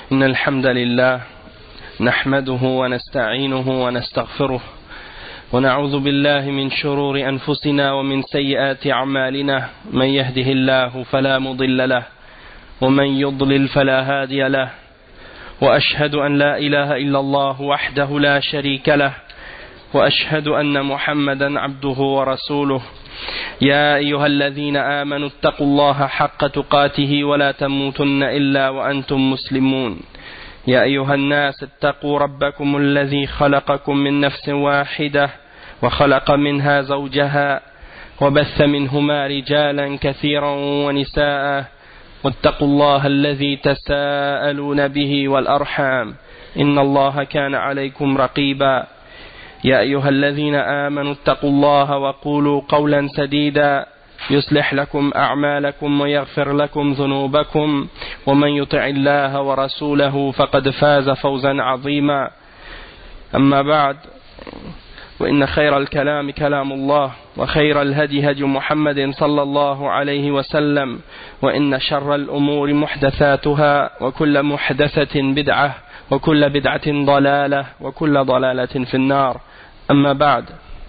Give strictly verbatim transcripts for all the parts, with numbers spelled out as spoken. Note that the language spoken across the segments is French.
إن الحمد لله نحمده ونستعينه ونستغفره ونعوذ بالله من شرور أنفسنا ومن سيئات أعمالنا من يهده الله فلا مضل له ومن يضلل فلا هادي له وأشهد أن لا إله إلا الله وحده لا شريك له وأشهد أن محمدا عبده ورسوله يا أيها الذين آمنوا اتقوا الله حق تقاته ولا تموتن إلا وأنتم مسلمون يا أيها الناس اتقوا ربكم الذي خلقكم من نفس واحدة وخلق منها زوجها وبث منهما رجالا كثيرا ونساء واتقوا الله الذي تساءلون به والأرحام إن الله كان عليكم رقيبا يا أيها الذين آمنوا اتقوا الله وقولوا قولا سديدا يصلح لكم أعمالكم ويغفر لكم ذنوبكم ومن يطع الله ورسوله فقد فاز فوزا عظيما أما بعد وإن خير الكلام كلام الله وخير الهدي هدي محمد صلى الله عليه وسلم وإن شر الأمور محدثاتها وكل محدثة بدعة وكل بدعة ضلالة وكل ضلالة في النار أما بعد.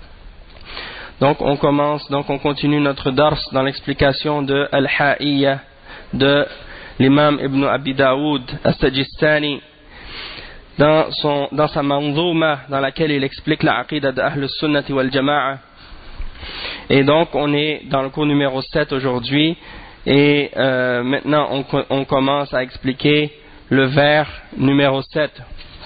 Donc on commence, donc on continue notre dars dans l'explication de Al-Ha'iyya de l'imam Ibn Abi Daoud As-Sajistani dans, son, dans sa manzouma dans laquelle il explique la aqidah de Ahl al-Sunnati wal Jama'a. Et donc on est dans le cours numéro sept aujourd'hui et euh, maintenant on, on commence à expliquer le vers numéro sept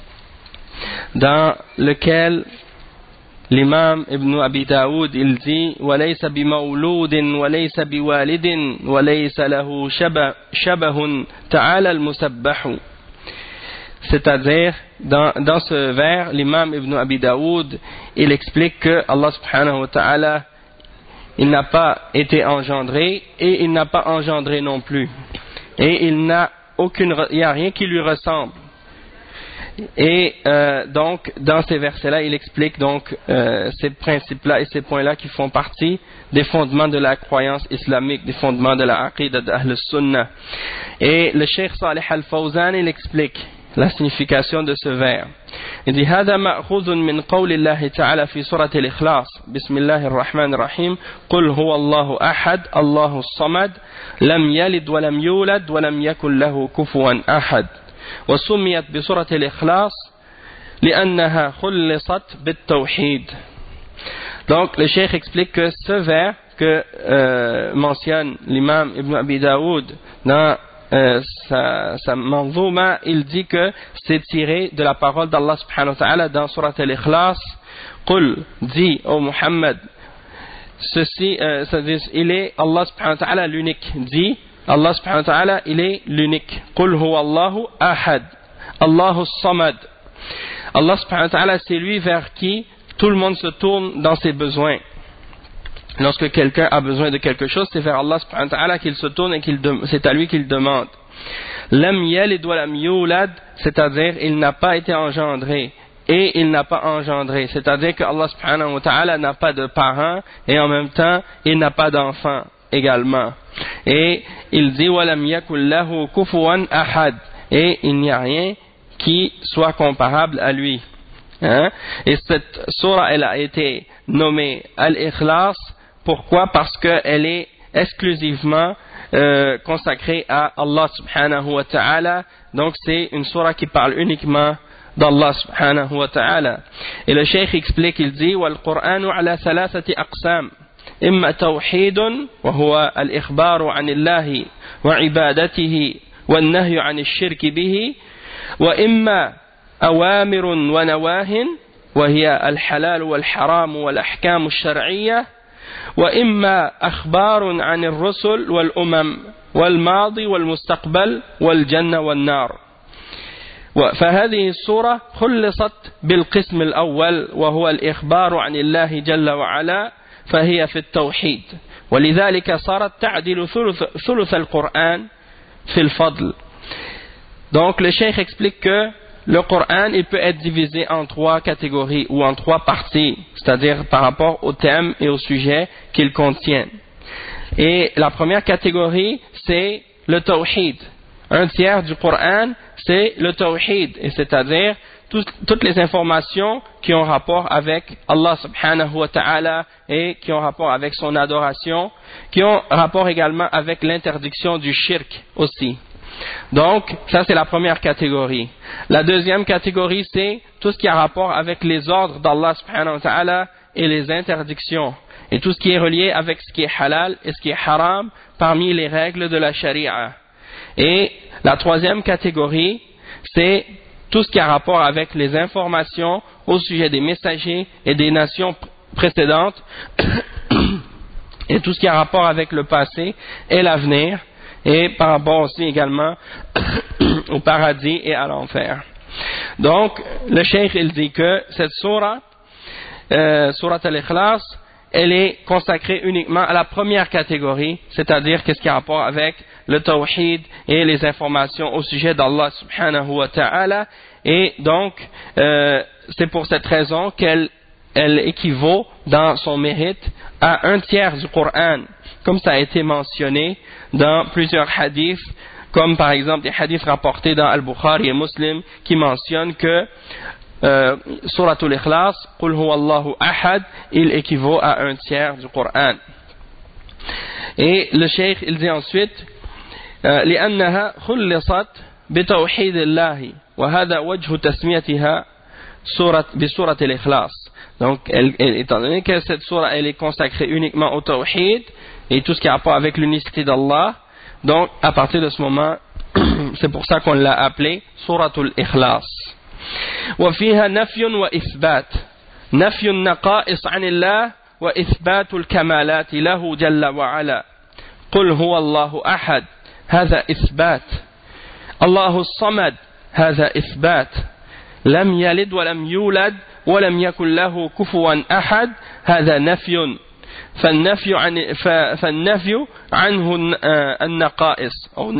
dans lequel l'imam Ibn Abi Daoud il dit وَلَيْسَ بِمَوْلُودٍ وَلَيْسَ بِوَالِدٍ وَلَيْسَ لَهُ شَبَهٌ تَعَالَى الْمُسَبَّحُ. C'est-à-dire dans, dans ce vers l'imam Ibn Abi Daoud il explique que Allah subhanahu wa ta'ala il n'a pas été engendré et il n'a pas engendré non plus et il n'a aucune, il n'y a rien qui lui ressemble. Et euh, donc dans ces versets-là il explique donc euh, ces principes-là et ces points-là qui font partie des fondements de la croyance islamique, des fondements de la aqidah d'Ahl Sunnah. Et le Cheikh Salih Al-Fawzan il explique la signification de ce vers. Il dit هذا مأخوذ من قول الله تعالى في سورة الإخلاص بسم الله الرحمن الرحيم قل هو الله أحد الله الصمد لم يلد ولم يولد ولم يكن له كفوا أحد وسميت بسورة الإخلاص لأنها خلصت بالتوحيد. Donc le cheikh explique que ce vers que euh, mentionne l'imam Ibn Abi Daoud dans euh, sa, sa manzouma, il dit que c'est tiré de la parole d'Allah subhanahu wa ta'ala dans Surat al-Ikhlas. Qul, dit ô Muhammad, ceci, euh, c'est-à-dire, il est Allah subhanahu wa ta'ala l'unique, dit Allah subhanahu wa ta'ala il est l'unique. Qul huwa Allahu ahad, Allahu samad. Allah subhanahu wa ta'ala c'est lui vers qui tout le monde se tourne dans ses besoins. Lorsque quelqu'un a besoin de quelque chose, c'est vers Allah subhanahu wa ta'ala qu'il se tourne et qu'il de, c'est à lui qu'il demande. Lam yalid wa lam yulad, c'est-à-dire il n'a pas été engendré et il n'a pas engendré, c'est-à-dire que Allah subhanahu wa ta'ala n'a pas de parents et en même temps il n'a pas d'enfants également. Et il dit walam yakul lahu kufuwan ahad, et il n'y a rien qui soit comparable à lui. Hein? Et cette sourate elle a été nommée Al-Ikhlas. Pourquoi? Parce qu'elle est exclusivement euh, consacrée à Allah subhanahu wa ta'ala. Donc c'est une sourate qui parle uniquement d'Allah subhanahu wa ta'ala. Et le cheikh explique, il dit wal Qur'anu ala thalathati aqsam. إما توحيد وهو الإخبار عن الله وعبادته والنهي عن الشرك به وإما أوامر ونواه وهي الحلال والحرام والأحكام الشرعية وإما أخبار عن الرسل والأمم والماضي والمستقبل والجنة والنار. فهذه السورة خلصت بالقسم الأول وهو الإخبار عن الله جل وعلا فهي في التوحيد ولذلك صارت تعدل ثلث, ثلث القرآن في الفضل. Donc le cheikh explique que le Coran il peut être divisé en trois catégories ou en trois parties, c'est-à-dire par rapport au thème et au sujet qu'il contient. Et la première catégorie c'est le tawhid, un tiers du Coran, c'est le tawhid, et c'est-à-dire tout, toutes les informations qui ont rapport avec Allah subhanahu wa ta'ala et qui ont rapport avec son adoration, qui ont rapport également avec l'interdiction du shirk aussi. Donc, ça c'est la première catégorie. La deuxième catégorie, c'est tout ce qui a rapport avec les ordres d'Allah subhanahu wa ta'ala et les interdictions, et tout ce qui est relié avec ce qui est halal et ce qui est haram parmi les règles de la sharia. Et la troisième catégorie, c'est tout ce qui a rapport avec les informations au sujet des messagers et des nations précédentes et tout ce qui a rapport avec le passé et l'avenir, et par rapport aussi également au paradis et à l'enfer. Donc, le cheikh il dit que cette sourate, euh, sourate al-Ikhlas, elle est consacrée uniquement à la première catégorie, c'est-à-dire qu'est-ce qui a rapport avec le tawhid et les informations au sujet d'Allah subhanahu wa ta'ala, et donc euh, c'est pour cette raison qu'elle elle équivaut dans son mérite à un tiers du Coran, comme ça a été mentionné dans plusieurs hadiths, comme par exemple des hadiths rapportés dans Al-Bukhari et Muslim qui mentionnent que Euh, Suratul Ikhlas, Qul huwa Allahu ahad, il équivaut à un tiers du Coran. Et le cheikh il dit ensuite لأنها خلصت بتوحيد الله وهذا وجه تسميتها سورة بسورة الإخلاص. Donc, elle, elle, étant donné que cette sourate elle est consacrée uniquement au tawhid et tout ce qui a rapport avec l'unicité d'Allah, donc à partir de ce moment, c'est pour ça qu'on l'a appelée Suratul Ikhlas. وفيها نفي وإثبات نفي النقائص عن الله وإثبات الكمالات له جل وعلا قل هو الله أحد هذا إثبات الله الصمد هذا إثبات لم يلد ولم يولد ولم يكن له كفوا أحد هذا نفي فالنفي عن فالنفي عنه النقائص أو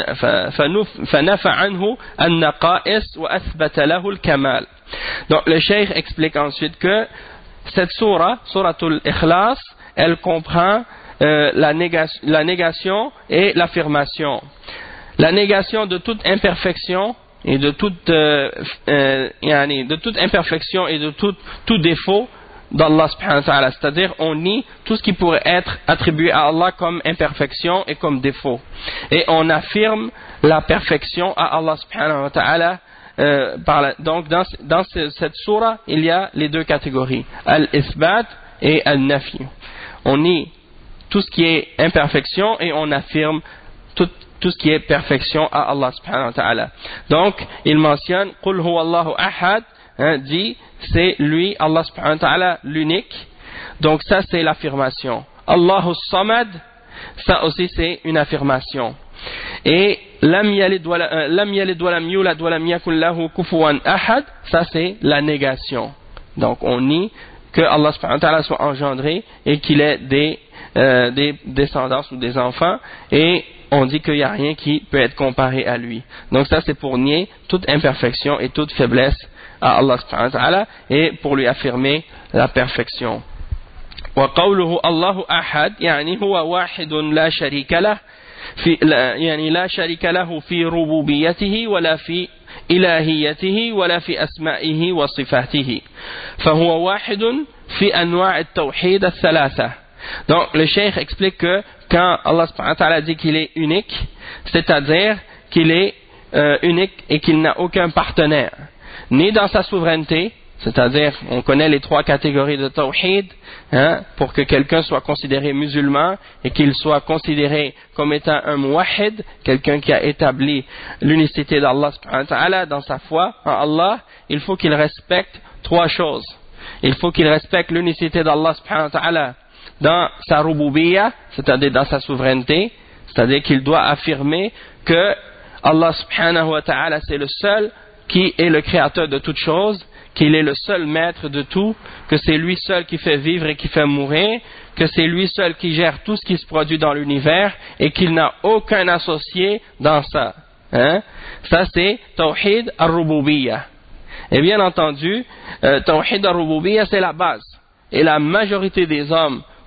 فنفى عنه النقائص وأثبت له الكمال. Donc le cheikh explique ensuite que cette sourate, Suratul Ikhlas, elle comprend euh, la, négation, la négation et l'affirmation. La négation de toute imperfection et de toute, euh, euh, de toute imperfection et de tout, tout défaut d'Allah subhanahu wa ta'ala, c'est-à-dire on nie tout ce qui pourrait être attribué à Allah comme imperfection et comme défaut, et on affirme la perfection à Allah subhanahu wa ta'ala. Euh, par la, donc dans, dans ce, cette sourate il y a les deux catégories, al-ithbat et al-nafi. On nie tout ce qui est imperfection et on affirme tout, tout ce qui est perfection à Allah subhanahu wa ta'ala. Donc il mentionne Qul huwa Allahu ahad, hein, dit c'est lui, Allah subhanahu wa ta'ala, l'unique. Donc ça c'est l'affirmation. Allahu samad, ça aussi c'est une affirmation. Et lam yalid wa lam yulad wa lam yakun lahu kufuwan ahad, ça c'est la négation. Donc on nie que Allah subhanahu wa ta'ala soit engendré et qu'il ait des, euh, des descendants ou des enfants, et on dit qu'il n'y a rien qui peut être comparé à lui. Donc ça c'est pour nier toute imperfection et toute faiblesse à Allah subhanahu wa ta'ala et pour lui affirmer la perfection. وقوله الله أحد يعني هو واحد لا شريك له في يعني لا شريك له في ربوبيته ولا في إلهيته ولا في أسمائه وصفاته فهو واحد في أنواع التوحيد الثلاثة. Donc le cheikh explique que quand Allah subhanahu wa ta'ala dit qu'il est unique, c'est-à-dire qu'il est euh, unique et qu'il n'a aucun partenaire, ni dans sa souveraineté, c'est-à-dire on connaît les trois catégories de tawhid, hein, pour que quelqu'un soit considéré musulman et qu'il soit considéré comme étant un muwahhid, quelqu'un qui a établi l'unicité d'Allah subhanahu wa ta'ala dans sa foi en Allah, il faut qu'il respecte trois choses. Il faut qu'il respecte l'unicité d'Allah subhanahu wa ta'ala dans sa rububiyya, c'est-à-dire dans sa souveraineté, c'est-à-dire qu'il doit affirmer que Allah subhanahu wa ta'ala c'est le seul qui est le créateur de toutes choses, qu'il est le seul maître de tout, que c'est lui seul qui fait vivre et qui fait mourir, que c'est lui seul qui gère tout ce qui se produit dans l'univers et qu'il n'a aucun associé dans ça. Hein? Ça c'est Tawhid al-Rububiyya. Et bien entendu, euh, Tawhid al-Rububiyya c'est la base. Et la majorité des hommes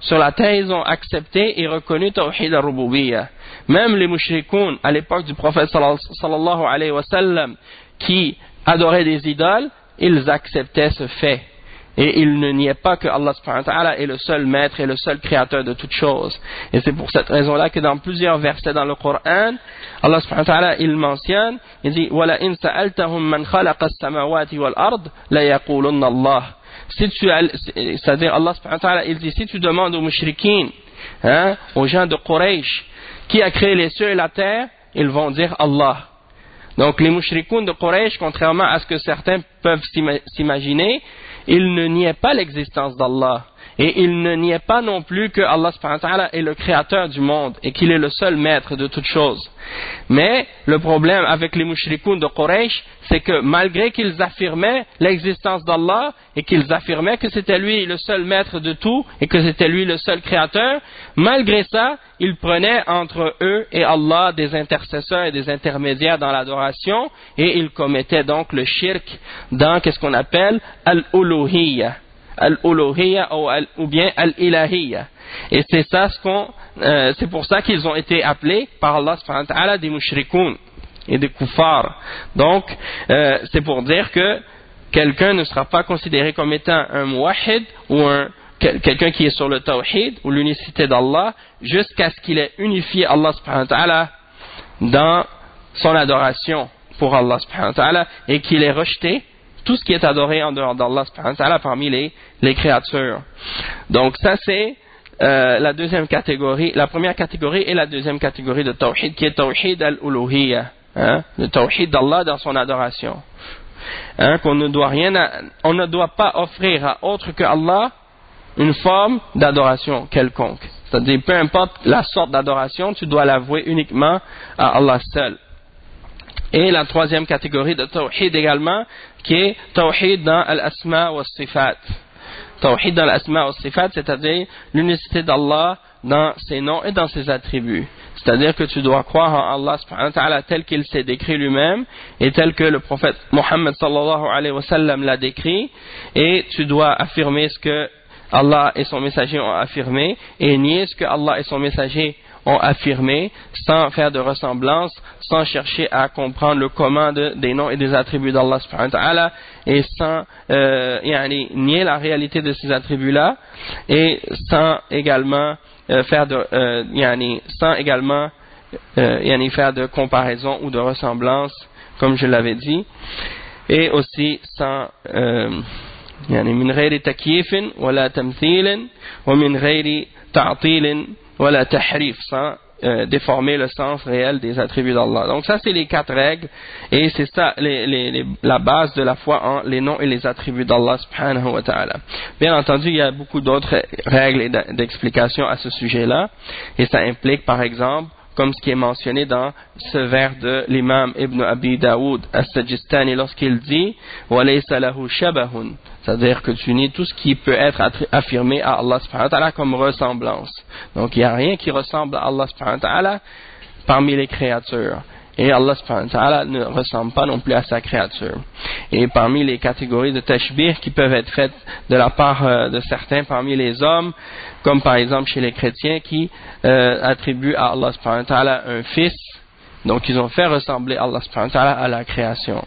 sur la terre, ils ont accepté et reconnu Tawhid al-Rububiyyah. Même les mushrikoun, à l'époque du prophète sallallahu alayhi wa sallam, qui adoraient des idoles, ils acceptaient ce fait. Et ils ne niaient pas que Allah subhanahu wa ta'ala est le seul maître et le seul créateur de toutes choses. Et c'est pour cette raison-là que dans plusieurs versets dans le Coran, Allah subhanahu wa ta'ala, il mentionne, il dit, وَلَا إِن سَأَلْتَهُمْ مَنْ خَلَقَ السَّمَاوَاتِ وَالْأَرْضِ لَيَقُولُنَّ اللَّهِ. Si tu, c'est-à-dire Allah subhanahu wa ta'ala, il dit, si tu demandes aux mushrikines, hein, aux gens de Quraysh, qui a créé les cieux et la terre, ils vont dire Allah. Donc les mushrikoun de Quraysh, contrairement à ce que certains peuvent s'imaginer, ils ne niaient pas l'existence d'Allah. Et ils ne niaient pas non plus que Allah subhanahu wa ta'ala est le créateur du monde et qu'il est le seul maître de toutes choses. Mais le problème avec les mushrikoun de Quraysh, c'est que malgré qu'ils affirmaient l'existence d'Allah et qu'ils affirmaient que c'était lui le seul maître de tout et que c'était lui le seul créateur, malgré ça, ils prenaient entre eux et Allah des intercesseurs et des intermédiaires dans l'adoration et ils commettaient donc le shirk dans qu'est-ce qu'on appelle al-uluhiyya. Al-uluhiyya ou, al, ou bien al-ilahiyya. Et c'est ça ce qu'on, euh, c'est pour ça qu'ils ont été appelés par Allah subhanahu wa ta'ala des mushrikoun et des kuffars. Donc, euh, c'est pour dire que quelqu'un ne sera pas considéré comme étant un muwahhid ou un, quelqu'un qui est sur le tawhid ou l'unicité d'Allah jusqu'à ce qu'il ait unifié Allah subhanahu wa ta'ala dans son adoration pour Allah subhanahu wa ta'ala et qu'il ait rejeté tout ce qui est adoré en dehors d'Allah subhanahu wa ta'ala parmi les, les créatures. Donc ça c'est euh, la deuxième catégorie, la première catégorie et la deuxième catégorie de tawhid qui est tawhid al-uluhiyya, hein, le tawhid d'Allah dans son adoration. Hein, qu'on ne doit rien, à, on ne doit pas offrir à autre que Allah une forme d'adoration quelconque. C'est-à-dire peu importe la sorte d'adoration, tu dois l'avouer uniquement à Allah seul. Et la troisième catégorie de tawhid également, qui est tawhid dans al-asma wa sifat. Tawhid dans al-asma wa sifat, c'est-à-dire l'unicité d'Allah dans ses noms et dans ses attributs. C'est-à-dire que tu dois croire en Allah subhanahu wa ta'ala tel qu'il s'est décrit lui-même et tel que le prophète Mohammed sallallahu alayhi wa sallam l'a décrit, et tu dois affirmer ce que Allah et son messager ont affirmé et nier ce que Allah et son messager ont affirmé sans faire de ressemblance, sans chercher à comprendre le comment de, des noms et des attributs d'Allah subhanahu wa ta'ala et sans euh, yani, nier la réalité de ces attributs-là et sans également euh, faire de euh, yani, sans également euh, yani, faire de comparaison ou de ressemblance comme je l'avais dit, et aussi sans euh, يعني من غير تكييف ولا تمثيل ومن غير تعطيل ولا تحريف, sans euh, déformer le sens réel des attributs d'Allah. Donc ça c'est les quatre règles et c'est ça les, les, les, la base de la foi en les noms et les attributs d'Allah subhanahu wa ta'ala. Bien entendu il y a beaucoup d'autres règles et d'explications à ce sujet-là et ça implique par exemple comme ce qui est mentionné dans ce vers de l'imam Ibn Abi Daoud as-Sajistani lorsqu'il dit وَلَيْسَ لَهُ شَبَهٌ, c'est-à-dire que tu nies tout ce qui peut être affirmé à Allah subhanahu wa ta'ala comme ressemblance. Donc il n'y a rien qui ressemble à Allah subhanahu wa ta'ala parmi les créatures. Et Allah subhanahu wa ta'ala ne ressemble pas non plus à sa créature. Et parmi les catégories de tashbih qui peuvent être faites de la part euh, de certains parmi les hommes, comme par exemple chez les chrétiens qui euh, attribuent à Allah subhanahu wa ta'ala un fils, donc ils ont fait ressembler Allah subhanahu wa ta'ala à la création.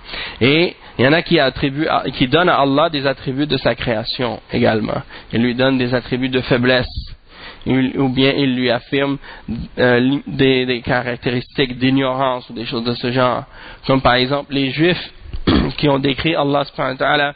Et il y en a qui attribuent, à, qui donnent à Allah des attributs de sa création également. Ils lui donnent des attributs de faiblesse. Ou bien il lui affirme euh, des, des caractéristiques d'ignorance ou des choses de ce genre, comme par exemple les juifs qui ont décrit Allah subhanahu wa ta'ala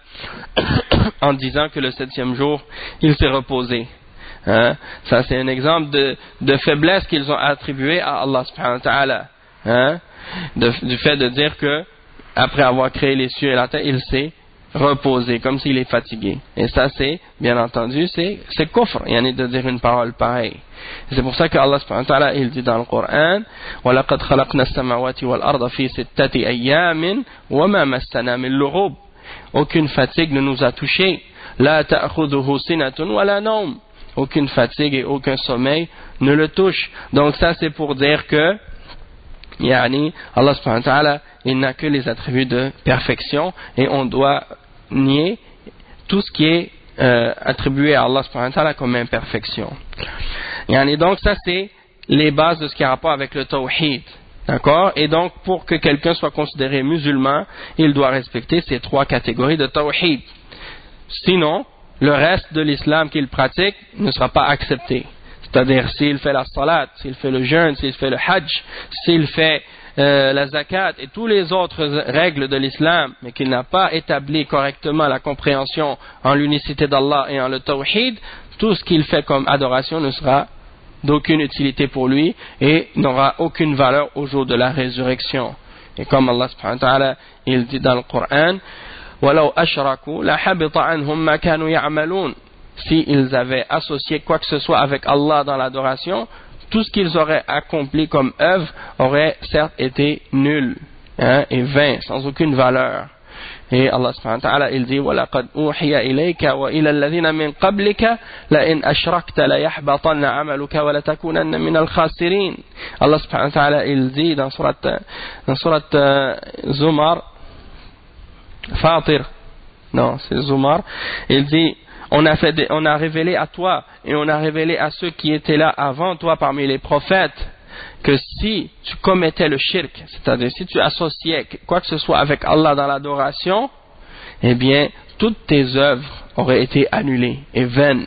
en disant que le septième jour il s'est reposé, hein? Ça c'est un exemple de, de faiblesse qu'ils ont attribué à Allah subhanahu wa ta'ala, hein? de, du fait de dire que après avoir créé les cieux et la terre il s'est reposer, comme s'il est fatigué. Et ça c'est, bien entendu, c'est, c'est kufr, il y en a de dire une parole pareille. Et c'est pour ça que Allah subhanahu wa ta'ala, il dit dans le Coran وَلَقَدْ خَلَقْنَا السَّمَاوَاتِ وَالْأَرْضَ فِي سِتَّةِ أَيَّامٍ وَمَا مَسَّنَا مِن لُغُوبٍ. Aucune fatigue ne nous a touchés. لَا تَأْخُذُهُ سِنَةٌ وَلَا نَوْمٌ. Aucune fatigue et aucun sommeil ne le touche. Donc ça c'est pour dire que Yani, Allah subhanahu wa ta'ala, il n'a que les attributs de perfection et on doit nier tout ce qui est euh, attribuer à Allah subhanahu wa ta'ala comme imperfection. Et donc ça c'est les bases de ce qui a rapport avec le tawhid. D'accord? Et donc pour que quelqu'un soit considéré musulman, il doit respecter ces trois catégories de tawhid. Sinon, le reste de l'islam qu'il pratique ne sera pas accepté. C'est-à-dire s'il fait la salat, s'il fait le jeûne, s'il fait le hajj, s'il fait euh, la zakat et toutes les autres règles de l'islam, mais qu'il n'a pas établi correctement la compréhension en l'unicité d'Allah et en le tawhid, tout ce qu'il fait comme adoration ne sera d'aucune utilité pour lui et n'aura aucune valeur au jour de la résurrection. Et comme Allah subhanahu wa ta'ala, il dit dans le Coran, وَلَوْ أَشْرَكُوا لَحَبِطَ عَنْهُمْ مَا كَانُوا يَعْمَلُونَ. S'ils avaient associé quoi que ce soit avec Allah dans l'adoration, tout ce qu'ils auraient accompli comme œuvre aurait certes été nul, hein, et vain, sans aucune valeur. Et Allah subhanahu wa ta'ala il dit وَلَقَدْ أُوحِيَ إِلَيْكَ وَإِلَى الَّذِينَ مِنْ قَبْلِكَ لَإِنْ أَشْرَكْتَ لَيَحْبَطَنَّ عَمَلُكَ وَلَتَكُونَنَّ مِنَ الْخَاسِرِينَ. Allah subhanahu wa ta'ala il dit dans surat dans surat euh, Zumar Fatir, non c'est Zumar, il dit on a, fait des, on a révélé à toi et on a révélé à ceux qui étaient là avant toi parmi les prophètes que si tu commettais le shirk, c'est-à-dire si tu associais quoi que ce soit avec Allah dans l'adoration, eh bien toutes tes œuvres auraient été annulées et vaines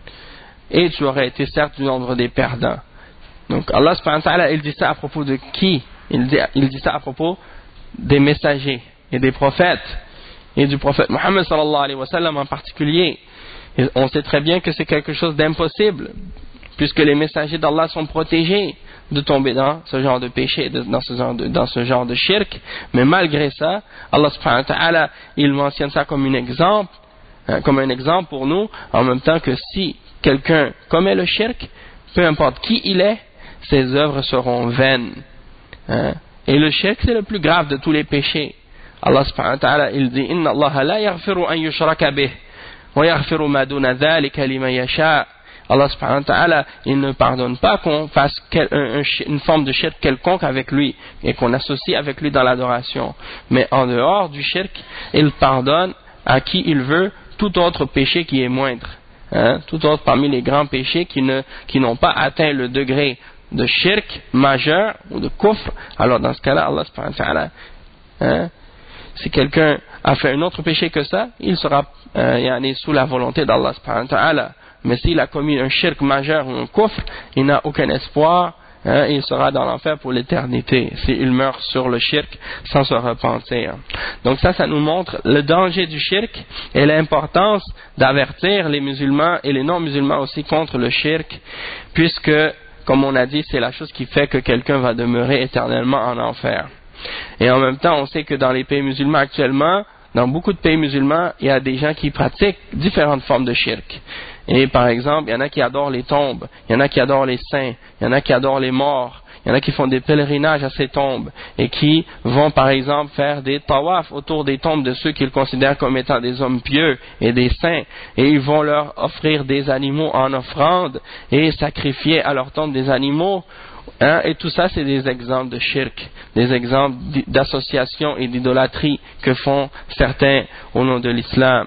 et tu aurais été certes du nombre des perdants. Donc Allah subhanahu wa ta'ala il dit ça à propos de qui? Il dit, il dit ça à propos des messagers et des prophètes et du prophète Muhammad sallallahu alayhi wa sallam en particulier. Et on sait très bien que c'est quelque chose d'impossible puisque les messagers d'Allah sont protégés de tomber dans ce genre de péché, dans ce genre de, dans ce genre de shirk, mais malgré ça, Allah subhanahu wa ta'ala, il mentionne ça comme un exemple, hein, comme un exemple pour nous, en même temps que si quelqu'un commet le shirk, peu importe qui il est, ses œuvres seront vaines. Hein. Et le shirk, c'est le plus grave de tous les péchés. Allah subhanahu wa ta'ala, il dit, Inna Allah la yaghfiru an yushraka bih, wa yaghfiru ma duna dhalika liman yasha'. Allah subhanahu wa ta'ala, il ne pardonne pas qu'on fasse quel, un, un, une forme de shirk quelconque avec lui et qu'on associe avec lui dans l'adoration. Mais en dehors du shirk, il pardonne à qui il veut tout autre péché qui est moindre. Hein, tout autre parmi les grands péchés qui, ne, qui n'ont pas atteint le degré de shirk majeur ou de kufr. Alors dans ce cas-là, Allah subhanahu wa ta'ala, hein, si quelqu'un a fait un autre péché que ça, il sera euh, yani, sous la volonté d'Allah subhanahu wa ta'ala. Mais s'il a commis un shirk majeur ou un kufr, il n'a aucun espoir, hein, et il sera dans l'enfer pour l'éternité s'il meurt sur le shirk sans se repentir. Donc ça, ça nous montre le danger du shirk et l'importance d'avertir les musulmans et les non-musulmans aussi contre le shirk, puisque, comme on a dit, c'est la chose qui fait que quelqu'un va demeurer éternellement en enfer. Et en même temps, on sait que dans les pays musulmans actuellement, dans beaucoup de pays musulmans, il y a des gens qui pratiquent différentes formes de shirk. Et par exemple, il y en a qui adorent les tombes, il y en a qui adorent les saints, il y en a qui adorent les morts, il y en a qui font des pèlerinages à ces tombes et qui vont par exemple faire des tawaf autour des tombes de ceux qu'ils considèrent comme étant des hommes pieux et des saints, et ils vont leur offrir des animaux en offrande et sacrifier à leur tombe des animaux. Hein, et tout ça, c'est des exemples de shirk, des exemples d'association et d'idolâtrie que font certains au nom de l'islam.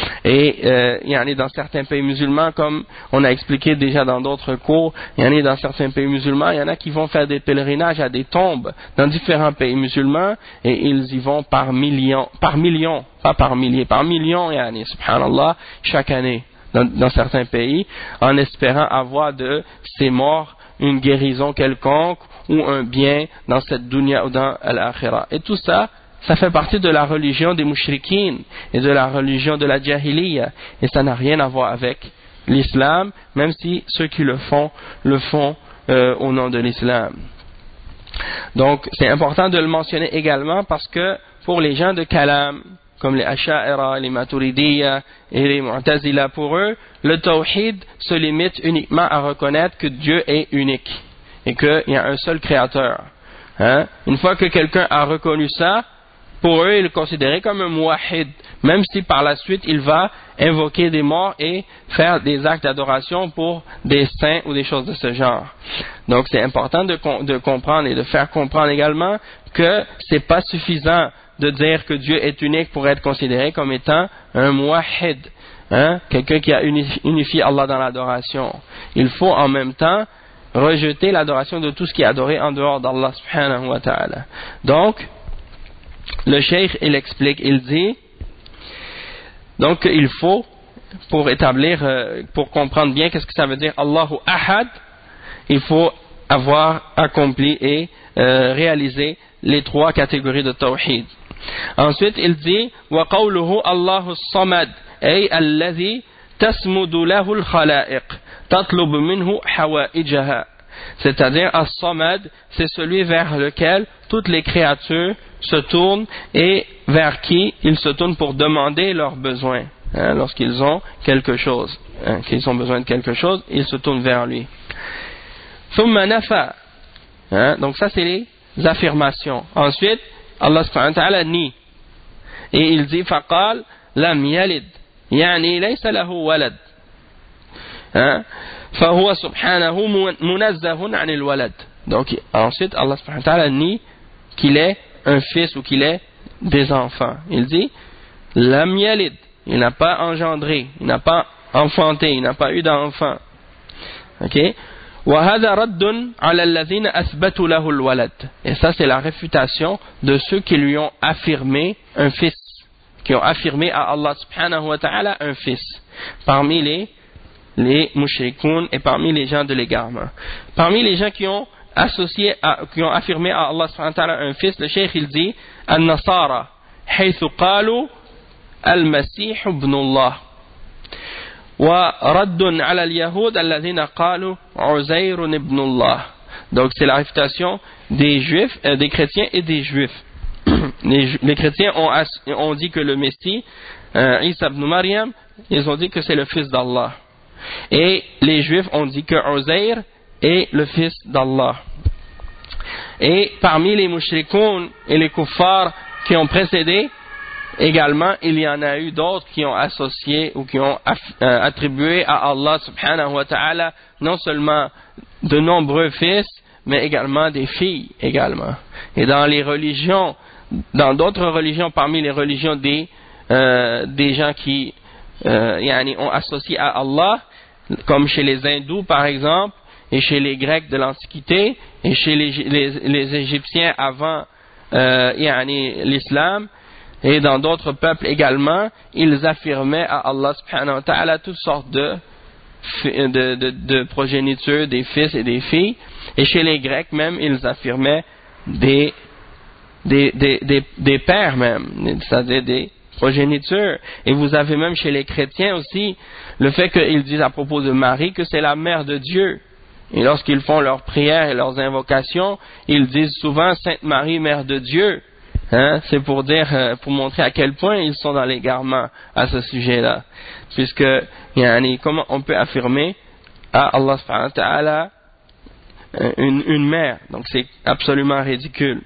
Et euh, il y en a dans certains pays musulmans, comme on a expliqué déjà dans d'autres cours, il y en a dans certains pays musulmans, il y en a qui vont faire des pèlerinages à des tombes dans différents pays musulmans, et ils y vont par millions, par millions, pas par milliers, par millions, y en a, subhanallah, chaque année dans, dans certains pays, en espérant avoir de ces morts une guérison quelconque ou un bien dans cette dunya ou dans l'akhirah. Et tout ça, ça fait partie de la religion des mushrikines et de la religion de la jahiliya, et ça n'a rien à voir avec l'islam, même si ceux qui le font, le font euh, au nom de l'islam. Donc c'est important de le mentionner également parce que pour les gens de Kalam, comme les Asha'ira, les Maturidiyya et les Mu'tazila, pour eux, le tawhid se limite uniquement à reconnaître que Dieu est unique et qu'il y a un seul créateur. Hein? Une fois que quelqu'un a reconnu ça, pour eux, il est considéré comme un muwahhid, même si par la suite il va invoquer des morts et faire des actes d'adoration pour des saints ou des choses de ce genre. Donc c'est important de, de comprendre et de faire comprendre également que c'est pas suffisant de dire que Dieu est unique pour être considéré comme étant un muwahhid. hein, quelqu'un qui a unifié Allah dans l'adoration, il faut en même temps rejeter l'adoration de tout ce qui est adoré en dehors d'Allah subhanahu wa ta'ala. Donc, le cheikh, il explique, il dit, donc il faut, pour établir, euh, pour comprendre bien qu'est-ce que ça veut dire Allahu Ahad, il faut avoir accompli et euh, réalisé les trois catégories de tawhid. Ensuite, il dit wa qawluhu Allahu Samad ay alladhi tasmudu lahu al-khalaiq tatlub minhu hawaijaha. C'est-à-dire as-Samad, c'est celui vers lequel toutes les créatures se tournent et vers qui ils se tournent pour demander leurs besoins. Hein, lorsqu'ils ont quelque chose, hein, qu'ils ont besoin de quelque chose, ils se tournent vers lui. Thumma nafa, hein, donc ça c'est les affirmations. Ensuite, Allah subhanahu wa ta'ala nie. Et il dit faqal lam yalid, yani laysa lahu walad. Hein, fahuwa subhanahu munazzahun anil walad. Donc ensuite, Allah subhanahu wa ta'ala nie qu'il est un fils ou qu'il est des enfants. Il dit lam yalid, il n'a pas engendré, il n'a pas enfanté, il n'a pas eu d'enfant. Ok? وهذا رد على الذين أثبتوا له الولد. Et ça c'est la réfutation de ceux qui lui ont affirmé un fils, qui ont affirmé à Allah subhanahu wa ta'ala un fils, parmi les les mushrikoun et parmi les gens de l'égarement. Parmi les gens qui ont associé à, qui ont affirmé à Allah subhanahu wa ta'ala un fils, le cheikh il dit النصارى حيث قالوا المسيح ابن الله وَرَدٌّ عَلَى الْيَهُودِ الَّذِينَ قَالُوا عُزَيْرٌ ابْنُ اللَّهِ. Donc c'est la réfutation des juifs, euh, des chrétiens et des juifs. Les, les chrétiens ont, ont dit que le Messie, euh, Isa ibn Maryam, ils ont dit que c'est le fils d'Allah. Et les juifs ont dit que Uzair est le fils d'Allah. Et parmi les mushrikoun et les kuffars qui ont précédé, également, il y en a eu d'autres qui ont associé ou qui ont attribué à Allah subhanahu wa ta'ala non seulement de nombreux fils, mais également des filles également. Et dans les religions, dans d'autres religions, parmi les religions des, euh, des gens qui euh, yani, ont associé à Allah, comme chez les hindous par exemple, et chez les Grecs de l'Antiquité, et chez les, les, les Égyptiens avant euh, yani, l'islam, et dans d'autres peuples également, ils affirmaient à Allah subhanahu wa ta'ala toutes sortes de, de, de, de progénitures, des fils et des filles. Et chez les Grecs même, ils affirmaient des, des, des, des, des pères même, c'est-à-dire des progénitures. Et vous avez même chez les chrétiens aussi le fait qu'ils disent à propos de Marie que c'est la mère de Dieu. Et lorsqu'ils font leurs prières et leurs invocations, ils disent souvent Sainte Marie, mère de Dieu. Hein, c'est pour dire, pour montrer à quel point ils sont dans l'égarement à ce sujet-là, puisque yani, comment on peut affirmer à Allah subhanahu wa ta'ala une, une mère, donc c'est absolument ridicule.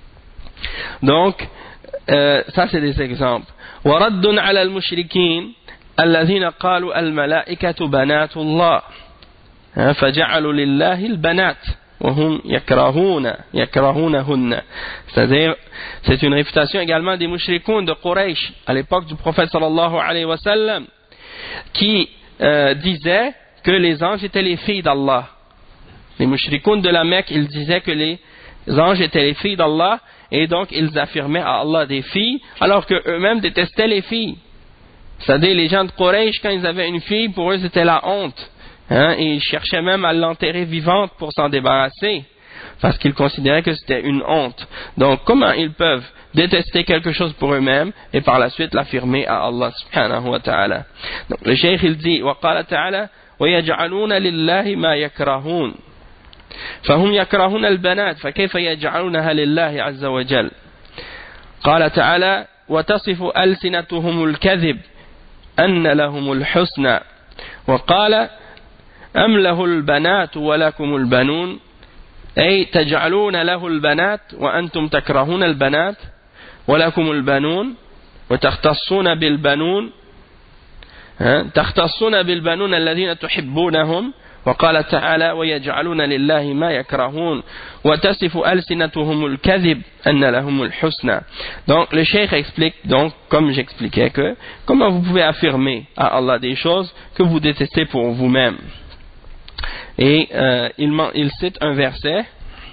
Donc euh, ça c'est des exemples. وَرَدٌّ عَلَى الْمُشْرِكِينَ الَّذِينَ قَالُوا الْمَلَائِكَةُ بَنَاتُ اللَّهِ فَجَعَلُوا لِلَّهِ الْبَنَاتِ وَهُمْ يَكْرَهُونَ يَكْرَهُونَهُنَّ. C'est-à-dire, c'est une réfutation également des mushrikoun de Quraysh à l'époque du prophète sallallahu alayhi wa sallam, qui euh, disaient que les anges étaient les filles d'Allah. Les mushrikoun de la Mecque, ils disaient que les anges étaient les filles d'Allah, et donc ils affirmaient à Allah des filles, alors qu'eux-mêmes détestaient les filles. C'est-à-dire, les gens de Quraysh, quand ils avaient une fille, pour eux c'était la honte. Hein, et ils cherchaient même à l'enterrer vivante pour s'en débarrasser, parce qu'ils considéraient que c'était une honte. Donc comment ils peuvent détester quelque chose pour eux-mêmes et par la suite l'affirmer à Allah subhanahu wa ta'ala. Donc le cheikh il dit وقال تعالى ويجعلون لله ما يكرهون فهم يكرهون البنات فكيف يجعلونها لله عز وجل. قال تعالى وتصف ألسنتهم الكذب أن لهم الحسنى وقال أم له البنات ولكم البنون أي تجعلون له البنات وأنتم تكرهون البنات ولكم البنون وتختصون بالبنون تختصون بالبنون الذين تحبونهم وقال تعالى ويجعلون لله ما يكرهون وتصف ألسنتهم الكذب أن لهم الحسنى. Donc le cheikh explique donc comme j'expliquais que comment vous pouvez affirmer à Allah des choses que vous détestez pour vous-même. Et euh, il, il cite un verset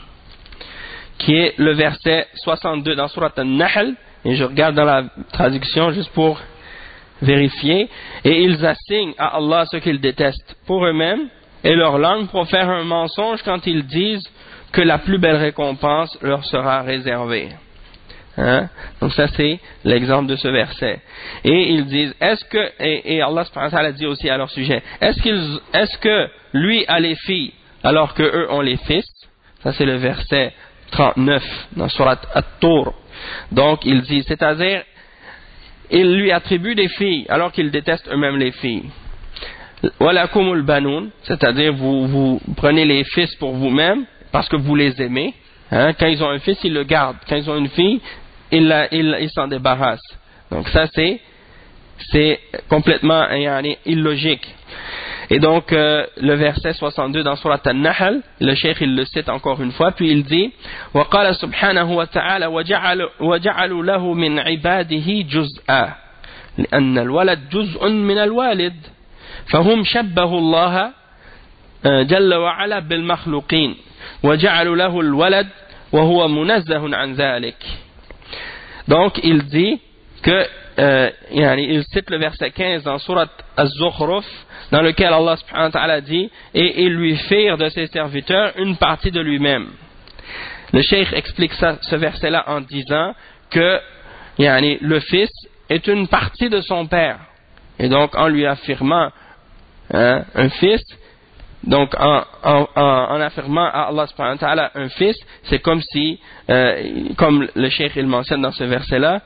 qui est le verset soixante-deux dans Surat An-Nahl, et je regarde dans la traduction juste pour vérifier, et ils assignent à Allah ce qu'ils détestent pour eux-mêmes, et leur langue profère un mensonge quand ils disent que la plus belle récompense leur sera réservée. Hein? Donc ça c'est l'exemple de ce verset. Et ils disent, est-ce que, et, et Allah subhanahu wa ta'ala dit aussi à leur sujet, est-ce, qu'ils, est-ce que lui a les filles alors que eux ont les fils? Ça c'est le verset trente-neuf dans Surat At-Tur. Donc il dit, c'est-à-dire ils lui attribuent des filles alors qu'ils détestent eux-mêmes les filles. Walakumul banoun, c'est-à-dire vous, vous prenez les fils pour vous-même parce que vous les aimez. Hein? Quand ils ont un fils, ils le gardent. Quand ils ont une fille, ils, la, ils, ils s'en débarrassent. Donc ça c'est, c'est complètement yani, illogique. Et donc euh, le verset soixante-deux dans Surat An-Nahl, le cheikh il le cite encore une fois, puis il dit وَقَالَ سُبْحَانَهُ وَتَعَالَى وَجَعَلُوا لَهُ مِنْ عِبَادِهِ جُزْءًا لأن الولد جزء من الوالد فهم شبهوا الله جل وعلا بالمخلوقين وجعلوا له الولد وهو منزه عن ذلك. Donc il dit que euh, il cite le verset quinze dans Surat Az-Zukhruf, dans lequel Allah subhanahu wa ta'ala dit et ils lui firent de ses serviteurs une partie de lui-même. Le cheikh explique ça, ce verset là en disant que yani, le fils est une partie de son père, et donc en lui affirmant hein, un fils, donc en, en, en, en affirmant à Allah subhanahu wa ta'ala un fils, c'est comme si euh, comme le cheikh il mentionne dans ce verset là,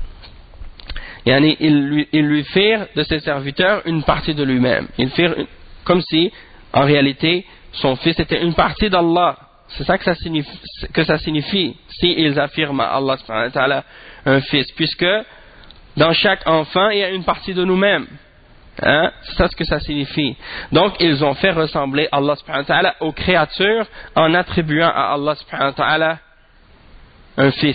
yani, ils, lui, ils lui firent de ses serviteurs une partie de lui-même. Ils firent une, comme si en réalité son fils était une partie d'Allah. C'est ça que ça signifie, que ça signifie si ils affirment à Allah subhanahu wa ta'ala un fils, puisque dans chaque enfant il y a une partie de nous-mêmes. Hein? C'est ça ce que ça signifie. Donc ils ont fait ressembler Allah subhanahu wa ta'ala aux créatures en attribuant à Allah subhanahu wa ta'ala un fils,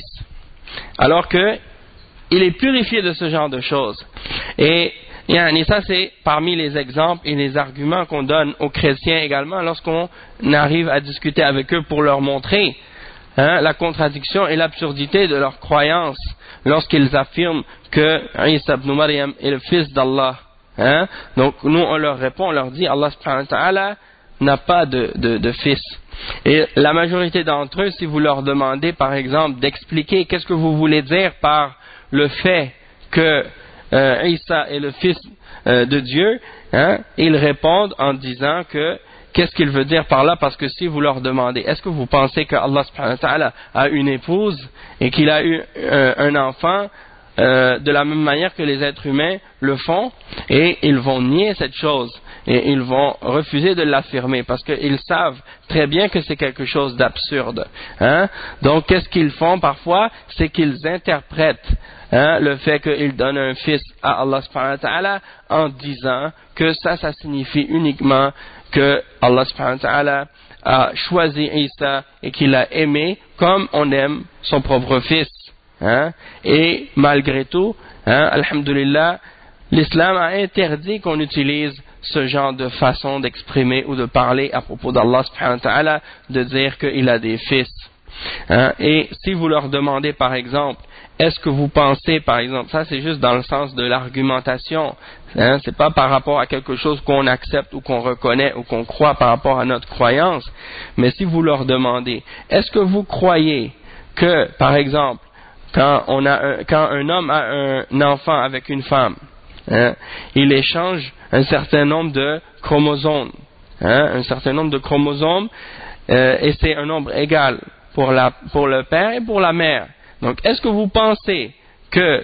alors que il est purifié de ce genre de choses. Et yani, ça c'est parmi les exemples et les arguments qu'on donne aux chrétiens également lorsqu'on arrive à discuter avec eux pour leur montrer hein, la contradiction et l'absurdité de leur croyance lorsqu'ils affirment que Isa ibn Maryam est le fils d'Allah. Hein? Donc nous on leur répond, on leur dit Allah subhanahu wa ta'ala n'a pas de, de, de fils. Et la majorité d'entre eux, si vous leur demandez par exemple d'expliquer qu'est-ce que vous voulez dire par le fait que euh, Isa est le fils euh, de Dieu, hein, ils répondent en disant que qu'est-ce qu'il veut dire par là, parce que si vous leur demandez est-ce que vous pensez que Allah subhanahu wa ta'ala a une épouse et qu'il a eu euh, un enfant euh, de la même manière que les êtres humains le font, et ils vont nier cette chose et ils vont refuser de l'affirmer parce qu'ils savent très bien que c'est quelque chose d'absurde. Hein? Donc qu'est-ce qu'ils font parfois, c'est qu'ils interprètent hein, le fait qu'ils donnent un fils à Allah subhanahu wa ta'ala en disant que ça, ça signifie uniquement que Allah subhanahu wa ta'ala a choisi Isa et qu'il l'a aimé comme on aime son propre fils. Hein? Et malgré tout, hein, alhamdulillah, l'islam a interdit qu'on utilise ce genre de façon d'exprimer ou de parler à propos d'Allah subhanahu wa ta'ala, de dire qu'il a des fils. Hein? Et si vous leur demandez par exemple, est-ce que vous pensez par exemple, ça c'est juste dans le sens de l'argumentation, hein? C'est pas par rapport à quelque chose qu'on accepte ou qu'on reconnaît ou qu'on croit par rapport à notre croyance, mais si vous leur demandez, est-ce que vous croyez que par exemple, quand, on a un, quand un homme a un enfant avec une femme, hein, il échange un certain nombre de chromosomes, hein, un certain nombre de chromosomes, euh, et c'est un nombre égal pour, la, pour le père et pour la mère. Donc, est-ce que vous pensez que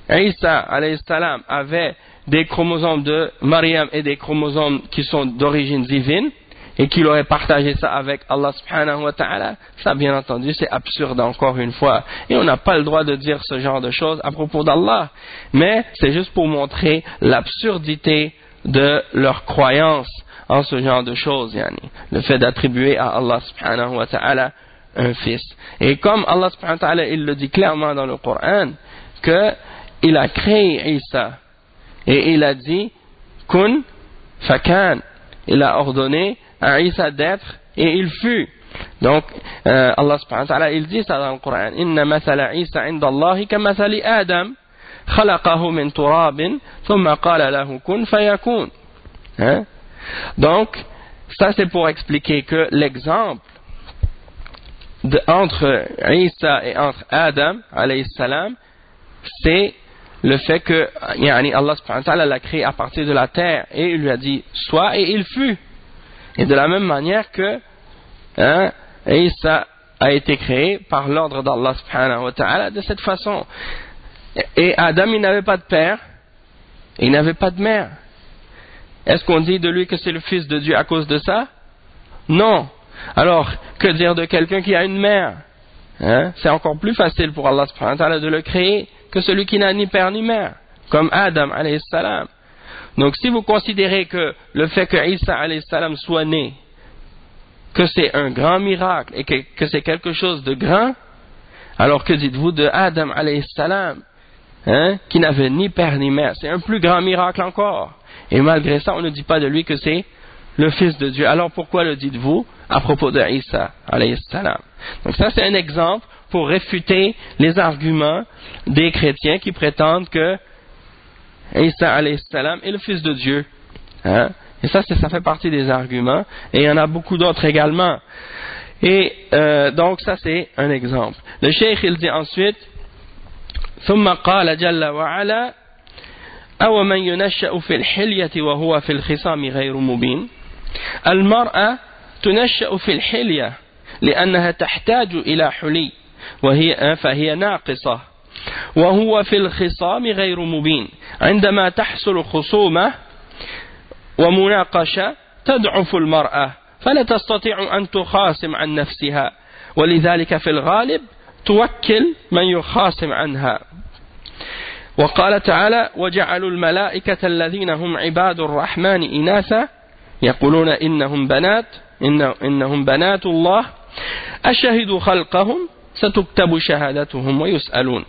Isa alayhi salam avait des chromosomes de Maryam et des chromosomes qui sont d'origine divine, et qu'il aurait partagé ça avec Allah subhanahu wa ta'ala? Ça, bien entendu, c'est absurde encore une fois. Et on n'a pas le droit de dire ce genre de choses à propos d'Allah. Mais c'est juste pour montrer l'absurdité de leur croyance en ce genre de choses, yani, le fait d'attribuer à Allah subhanahu wa ta'ala un fils. Et comme Allah subhanahu wa ta'ala, il le dit clairement dans le Coran, que il a créé Isa, et il a dit, kun fakan, il a ordonné à Isa d'être, et il fut. Donc, euh, Allah subhanahu wa ta'ala, il dit ça dans le Coran, inna mathala Isa inda Allahi ka mathali Adam, khalaqahu min turabin, thumma qala lahu kun fayakun. Hein? Donc, ça c'est pour expliquer que l'exemple de, entre Isa et entre Adam, alayhi salam, c'est le fait que yani, Allah subhanahu wa ta'ala l'a créé à partir de la terre, et il lui a dit sois, et il fut. Et de la même manière que hein, Isa a été créé par l'ordre d'Allah subhanahu wa ta'ala de cette façon. Et Adam, il n'avait pas de père, et il n'avait pas de mère. Est-ce qu'on dit de lui que c'est le fils de Dieu à cause de ça? Non. Alors, que dire de quelqu'un qui a une mère? Hein? C'est encore plus facile pour Allah subhanahu wa ta'ala de le créer que celui qui n'a ni père ni mère, comme Adam alayhi salam. Donc si vous considérez que le fait que Isa alayhi salam soit né, que c'est un grand miracle et que, que c'est quelque chose de grand, alors que dites-vous de Adam alayhi salam, hein, qui n'avait ni père ni mère? C'est un plus grand miracle encore. Et malgré ça, on ne dit pas de lui que c'est le fils de Dieu. Alors pourquoi le dites-vous à propos de Isa alayhi salam? Donc ça c'est un exemple pour réfuter les arguments des chrétiens qui prétendent que Isa alayhi salam est le fils de Dieu. Hein? Et ça, ça fait partie des arguments. Et il y en a beaucoup d'autres également. Et euh, donc ça c'est un exemple. Le cheikh il dit ensuite ثم قال جل وعلا أو من ينشأ في الحلية وهو في الخصام غير مبين. المرأة تنشأ في الحلية لأنها تحتاج إلى حلي وهي فهي ناقصة، وهو في الخصام غير مبين. عندما تحصل خصومة ومناقشة تضعف المرأة فلا تستطيع أن تخاصم عن نفسها، ولذلك في الغالب توكل من يخاصم عنها. وقال تعالى وجعلوا الملائكة الذين هم عباد الرحمن إناثا يقولون إنهم بنات إن إنهم بنات الله أشهدوا خلقهم ستكتب شهادتهم ويسألون.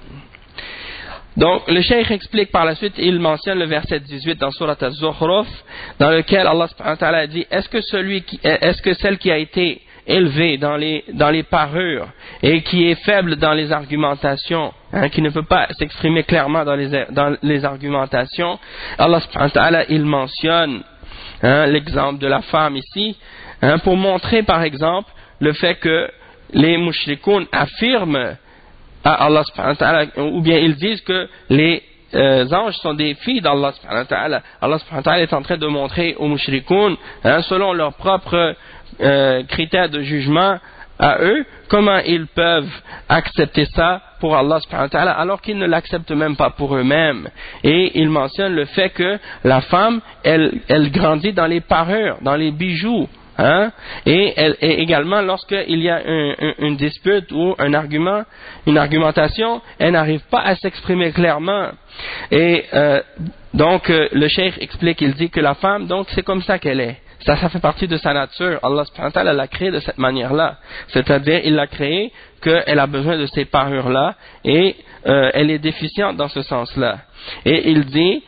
Donc le cheikh explique par la suite, il mentionne le verset dix-huit dans Surat Az-Zukhruf, dans lequel Allah subhanahu wa ta'ala dit est-ce que celui qui, est-ce que celle qui a été élevée dans les dans les parures et qui est faible dans les argumentations, hein, qui ne peut pas s'exprimer clairement dans les dans les argumentations, Allah subhanahu wa ta'ala il mentionne hein, l'exemple de la femme ici, hein, pour montrer par exemple le fait que les mushrikoun affirment à Allah subhanahu wa ta'ala, ou bien ils disent que les euh, anges sont des filles d'Allah subhanahu wa ta'ala. Allah subhanahu wa ta'ala est en train de montrer aux mushrikoun, hein, selon leurs propres euh, critères de jugement à eux, comment ils peuvent accepter ça pour Allah subhanahu wa ta'ala alors qu'ils ne l'acceptent même pas pour eux-mêmes. Et il mentionne le fait que la femme, elle, elle grandit dans les parures, dans les bijoux. Hein? Et, elle, et également lorsqu'il y a un, un, une dispute ou un argument, une argumentation, elle n'arrive pas à s'exprimer clairement. Et euh, donc euh, le cheikh explique, il dit que la femme, donc c'est comme ça qu'elle est. Ça, ça fait partie de sa nature. Allah subhanahu wa ta'ala l'a créée de cette manière-là. C'est-à-dire, il l'a créée qu'elle a besoin de ces parures-là et euh, elle est déficiente dans ce sens-là. Et il dit,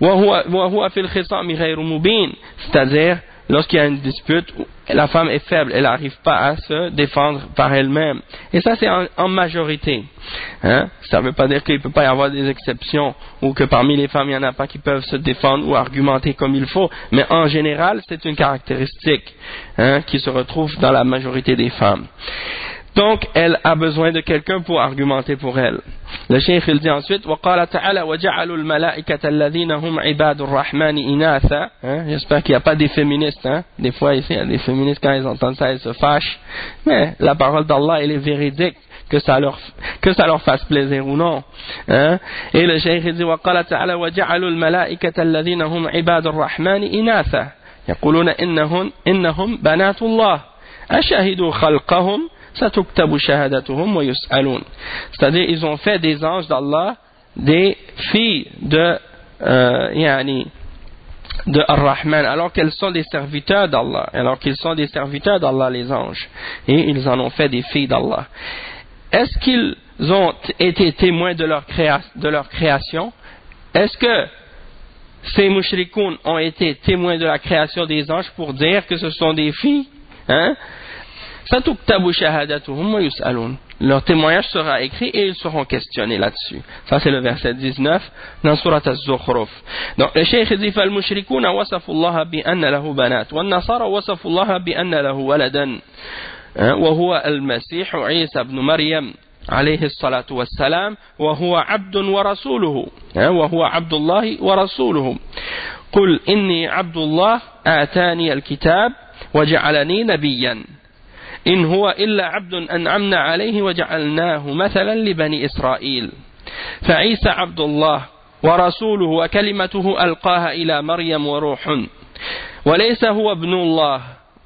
c'est-à-dire, lorsqu'il y a une dispute, la femme est faible, elle n'arrive pas à se défendre par elle-même. Et ça, c'est en, en majorité. Hein? Ça ne veut pas dire qu'il ne peut pas y avoir des exceptions ou que parmi les femmes, il n'y en a pas qui peuvent se défendre ou argumenter comme il faut. Mais en général, c'est une caractéristique hein, qui se retrouve dans la majorité des femmes. Donc, elle a besoin de quelqu'un pour argumenter pour elle. Le cheikh il dit ensuite, وقال تعالى وجعلوا الملائكة الذين هم عباد الرحمن إناثا. J'espère qu'il n'y a pas des féministes. Hein? Des fois, ici, il y a des féministes, quand ils entendent ça, ils se fâchent. Mais la parole d'Allah, elle est véridique, que ça leur, que ça leur fasse plaisir ou non. Hein? Et le cheikh il dit, وقال تعالى وجعلوا الملائكة الذين هم عباد الرحمن إناثا يقولون إنهم إنهم بنات الله أشهدوا خلقهم ستكتب شهادتهم ويسألون. C'est-à-dire ils ont fait des anges d'Allah des filles de euh, yani, de Ar-Rahman, alors qu'elles sont des serviteurs d'Allah, alors qu'ils sont des serviteurs d'Allah, les anges, et ils en ont fait des filles d'Allah. Est-ce qu'ils ont été témoins de leur, créa- de leur création? Est-ce que ces mushrikoun ont été témoins de la création des anges pour dire que ce sont des filles? Hein? Leur témoignage sera écrit et ils seront questionnés là-dessus. Ça c'est le verset dix-neuf dans Surat Az-Zukhruf. Donc le Cheikh dit فالمشركون وصفوا الله بأن له بنات والنصارى وصفوا الله بأن له ولدا وهو المسيح عيسى ابن مريم عليه الصلاة والسلام وهو عبد ورسوله وهو عبد الله ورسوله قل إني عبد الله آتاني الكتاب وجعلني نبيا إن هو إلا عبد أنعمنا عليه وجعلناه مثلا لبني إسرائيل فعيسى عبد الله ورسوله وكلمته ألقاها إلى مريم وروح وليس هو ابن الله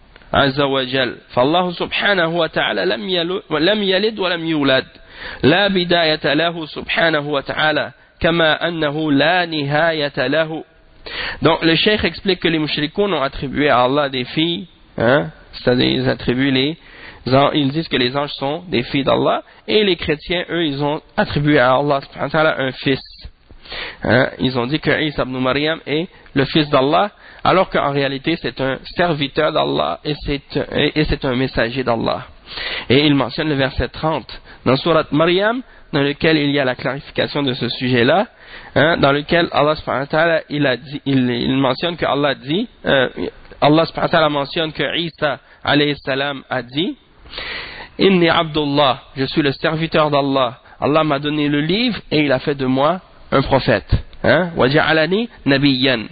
عز وجل فالله سبحانه وتعالى لم يلد ولم يولد لا بداية له سبحانه وتعالى كما أنه لا نهاية له. Donc le cheikh explique que les mushrikoun ont attribué à Allah des filles, hein, c'est-à-dire ils attribuent les ils disent que les anges sont des filles d'Allah, et les chrétiens, eux, ils ont attribué à Allah subhanahu wa ta'ala un fils. Hein? Ils ont dit que Isa ibn Maryam est le fils d'Allah, alors qu'en réalité c'est un serviteur d'Allah et c'est, et c'est un messager d'Allah. Et il mentionne le verset trente dans Surat Maryam, dans lequel il y a la clarification de ce sujet-là, hein, dans lequel Allah subhanahu wa ta'ala il a dit, il, il mentionne que Allah dit, euh, Allah subhanahu wa ta'ala mentionne que Isa alayhi salam a dit Inni Abdullah, je suis le serviteur d'Allah. Allah m'a donné le livre et il a fait de moi un prophète. Hein? Waja'alani nabiyyan.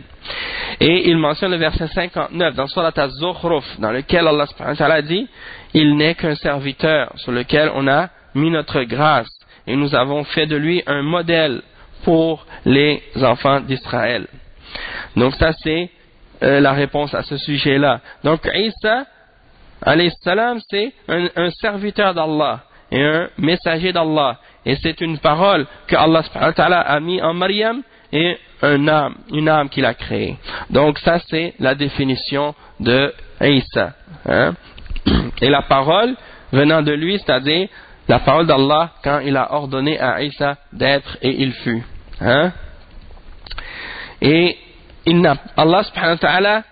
Et il mentionne le verset cinquante-neuf dans Surat Az-Zukhruf, dans lequel Allah subhanahu wa ta'ala dit il n'est qu'un serviteur sur lequel on a mis notre grâce et nous avons fait de lui un modèle pour les enfants d'Israël. Donc ça c'est euh, la réponse à ce sujet-là. Donc Isa alayhi salam, c'est un, un serviteur d'Allah et un messager d'Allah. Et c'est une parole que Allah subhanahu wa ta'ala a mis en Maryam et un âme, une âme qu'il a créée. Donc ça c'est la définition de Isa. Hein? Et la parole venant de lui, c'est-à-dire la parole d'Allah quand il a ordonné à Isa d'être et il fut. Hein? Et il n'a, Allah subhanahu wa ta'ala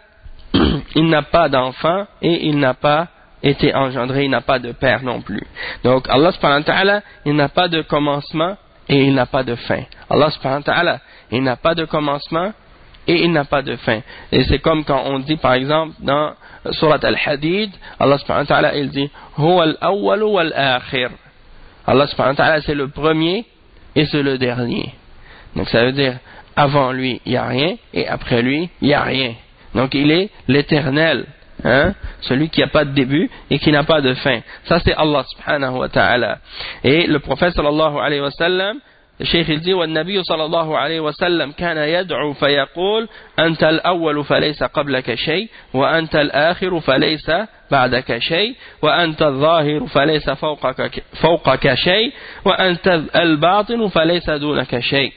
il n'a pas d'enfant et il n'a pas été engendré, il n'a pas de père non plus. Donc Allah subhanahu wa ta'ala, il n'a pas de commencement et il n'a pas de fin. Allah subhanahu wa ta'ala, il n'a pas de commencement et il n'a pas de fin. Et c'est comme quand on dit par exemple dans Surat Al-Hadid, Allah subhanahu wa ta'ala il dit Huwa al-awwal wal-akhir. Allah subhanahu wa ta'ala c'est le premier et c'est le dernier. Donc ça veut dire avant lui il n'y a rien et après lui il n'y a rien. Donc il est l'éternel, hein, celui qui n'a pas de début et qui n'a pas de fin. Ça c'est Allah subhanahu wa ta'ala. Et le prophète sallallahu alayhi wa sallam, le cheikh il dit والنبي صلى الله عليه وسلم كان يدعو فيقول أنت الأول فليس قبلك شيء وأنت الآخر فليس بعدك شيء وأنت الظاهر فليس فوقك فوقك شيء وأنت الباطن فليس دونك شيء.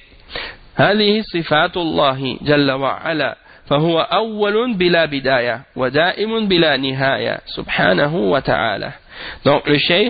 هذه صفات الله جل وعلا فهو أول بلا بداية ودائم بلا نهاية سبحانه وتعالى. Donc le cheikh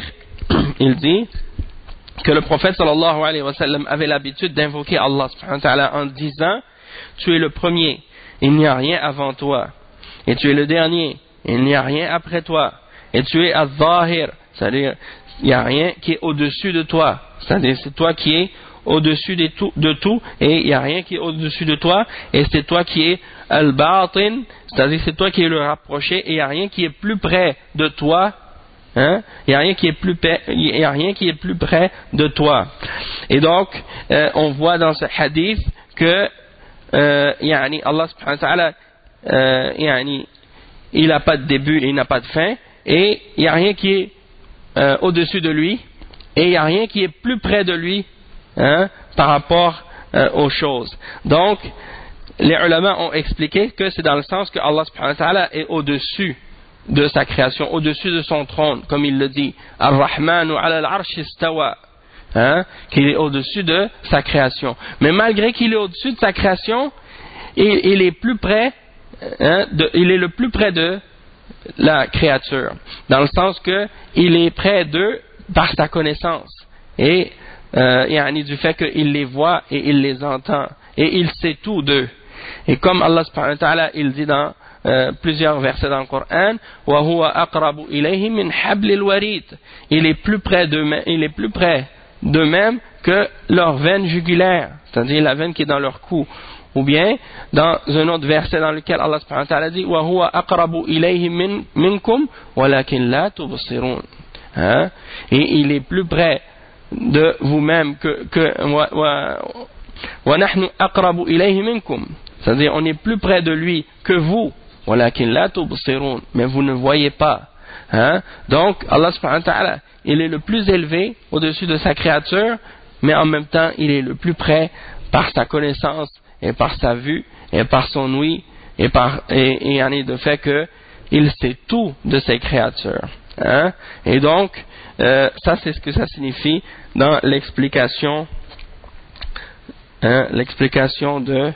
il dit que le prophète sallallahu alayhi wa sallam avait l'habitude d'invoquer Allah subhanahu wa ta'ala en disant tu es le premier, il n'y a rien avant toi, et tu es le dernier, il n'y a rien après toi, et tu es al-zahir, c'est-à-dire il n'y a rien qui est au-dessus de toi, c'est-à-dire c'est toi qui es au-dessus de tout, de tout et il n'y a rien qui est au-dessus de toi, et c'est toi qui es al-batin, c'est-à-dire c'est toi qui es le rapproché, et il n'y a rien qui est plus près de toi, hein? Il n'y a rien qui est plus il y a rien qui est plus près de toi. Et donc euh, on voit dans ce hadith que euh, yani Allah subhanahu wa ta'ala euh, yani, il n'a pas de début et il n'a pas de fin, et il n'y a rien qui est euh, au-dessus de lui et il n'y a rien qui est plus près de lui, hein, par rapport euh, aux choses. Donc les ulama ont expliqué que c'est dans le sens que Allah subhanahu wa ta'ala est au-dessus de sa création, au-dessus de son trône, comme il le dit, Ar-Rahmanu ala al-arsh istawa, hein, qu'il est au-dessus de sa création. Mais malgré qu'il est au-dessus de sa création, il, il est plus près, hein, de, il est le plus près de la créature, dans le sens que il est près d'eux par sa connaissance et euh, yani du fait qu'il les voit et il les entend et il sait tout d'eux. Et comme Allah subhanahu wa ta'ala il dit dans euh, plusieurs versets dans le Coran, wa huwa aqrabu ilayhi min hablil warid, il est plus près d'eux-mêmes, il est plus près d'eux-mêmes que leur veine jugulaire, c'est-à-dire la veine qui est dans leur cou. Ou bien dans un autre verset dans lequel Allah subhanahu wa ta'ala dit wa huwa aqrabu ilayhi min minkum walakin la tubsirun, hein? Et il est plus près de vous-même que que wa wa, wa nahnu aqrabu ilayhi minkum, c'est-à-dire on est plus près de lui que vous, walakin la tubsirun, mais vous ne voyez pas, hein? Donc Allah subhanahu wa ta'ala il est le plus élevé au-dessus de sa créature, mais en même temps il est le plus près par sa connaissance et par sa vue, et par son ouïe, et par et, et en est de fait que il sait tout de ses créatures. Hein? Et donc, euh, ça c'est ce que ça signifie dans l'explication, hein, l'explication de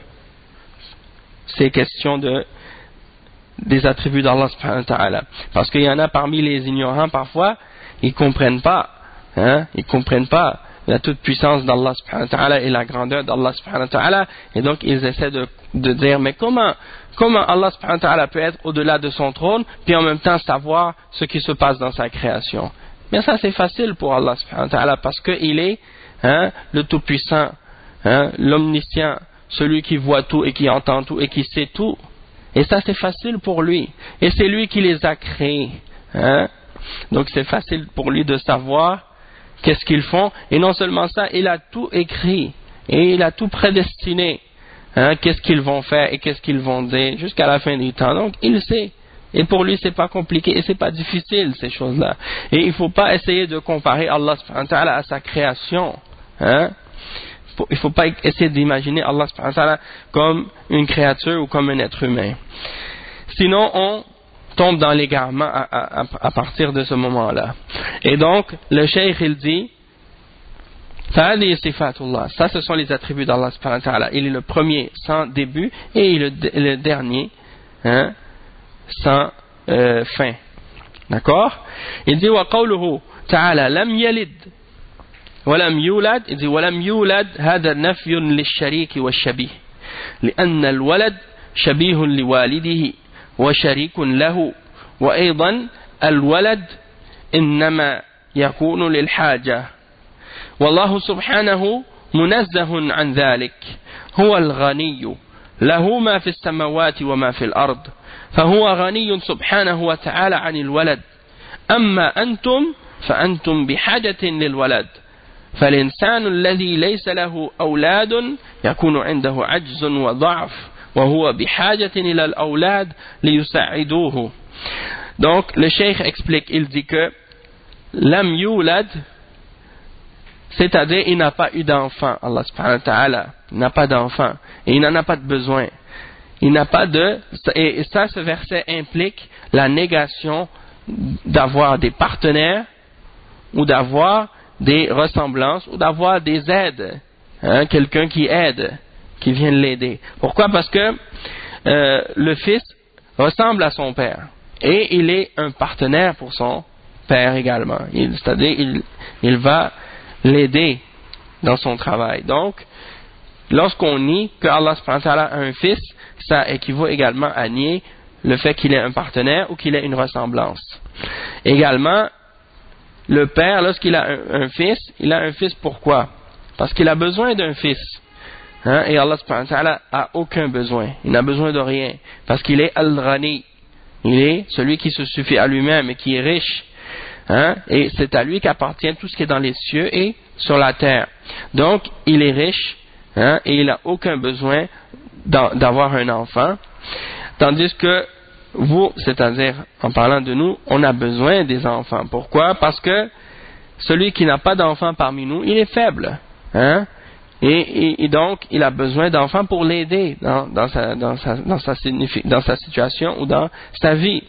ces questions de des attributs d'Allah subhanahu wa ta'ala. Parce qu'il y en a parmi les ignorants parfois, ils comprennent pas, hein, ils comprennent pas la toute puissance d'Allah subhanahu wa ta'ala et la grandeur d'Allah subhanahu wa ta'ala, et donc ils essaient de, de dire mais comment comment Allah subhanahu wa ta'ala peut être au-delà de son trône puis en même temps savoir ce qui se passe dans sa création. Mais ça c'est facile pour Allah subhanahu wa ta'ala parce qu'il est, hein, le tout puissant, hein, l'omniscient, celui qui voit tout et qui entend tout et qui sait tout, et ça c'est facile pour lui, et c'est lui qui les a créés, hein? Donc c'est facile pour lui de savoir qu'est-ce qu'ils font, et non seulement ça, il a tout écrit et il a tout prédestiné, hein, qu'est-ce qu'ils vont faire et qu'est-ce qu'ils vont dire jusqu'à la fin du temps. Donc il sait, et pour lui c'est pas compliqué et c'est pas difficile ces choses-là. Et il faut pas essayer de comparer Allah subhanahu wa ta'ala à sa création, hein. Il faut pas essayer d'imaginer Allah subhanahu wa ta'ala comme une créature ou comme un être humain, sinon on tombe dans l'égarement à, à, à partir de ce moment-là. Et donc, le cheikh il dit, ça ce sont les attributs d'Allah subhanahu wa ta'ala. Il est le premier sans début et il est le, le dernier, hein, sans euh, fin. D'accord? Il dit, wa qawluhu ta'ala lam yalid wa lam yulad, il dit wa lam yulad hada nafyun lish-sharik wash-shabih li'anna al-walad shabihun liwalidihi وشريك له وأيضا الولد إنما يكون للحاجة والله سبحانه منزه عن ذلك هو الغني له ما في السماوات وما في الأرض فهو غني سبحانه وتعالى عن الولد أما أنتم فأنتم بحاجة للولد فالإنسان الذي ليس له أولاد يكون عنده عجز وضعف وهو بحاجة إلى الأولاد ليساعدوه. Donc le cheikh explique, il dit que lam yulad, c'est-à-dire il n'a pas eu d'enfant, Allah subhanahu wa ta'ala, il n'a pas d'enfant et il n'en a pas de besoin, il n'a pas de, et ça ce verset implique la négation d'avoir des partenaires ou d'avoir des ressemblances ou d'avoir des aides, hein, quelqu'un qui aide, qui viennent l'aider. Pourquoi? Parce que euh, le fils ressemble à son père et il est un partenaire pour son père également. Il, c'est-à-dire il, il va l'aider dans son travail. Donc, lorsqu'on nie que Allah subhanahu wa ta'ala a un fils, ça équivaut également à nier le fait qu'il ait un partenaire ou qu'il ait une ressemblance. Également, le père, lorsqu'il a un, un fils, il a un fils pourquoi? Parce qu'il a besoin d'un fils. Hein, et Allah subhanahu wa ta'ala a aucun besoin, il n'a besoin de rien, parce qu'il est Al-Ghani, il est celui qui se suffit à lui-même et qui est riche, hein, et c'est à lui qu'appartient tout ce qui est dans les cieux et sur la terre. Donc il est riche, hein, et il n'a aucun besoin d'avoir un enfant, tandis que vous, c'est-à-dire en parlant de nous, on a besoin des enfants. Pourquoi? Parce que celui qui n'a pas d'enfant parmi nous, il est faible, hein. Et, et, et donc, il a besoin d'enfants pour l'aider dans, dans, sa, dans, sa, dans, sa, dans sa situation ou dans sa vie.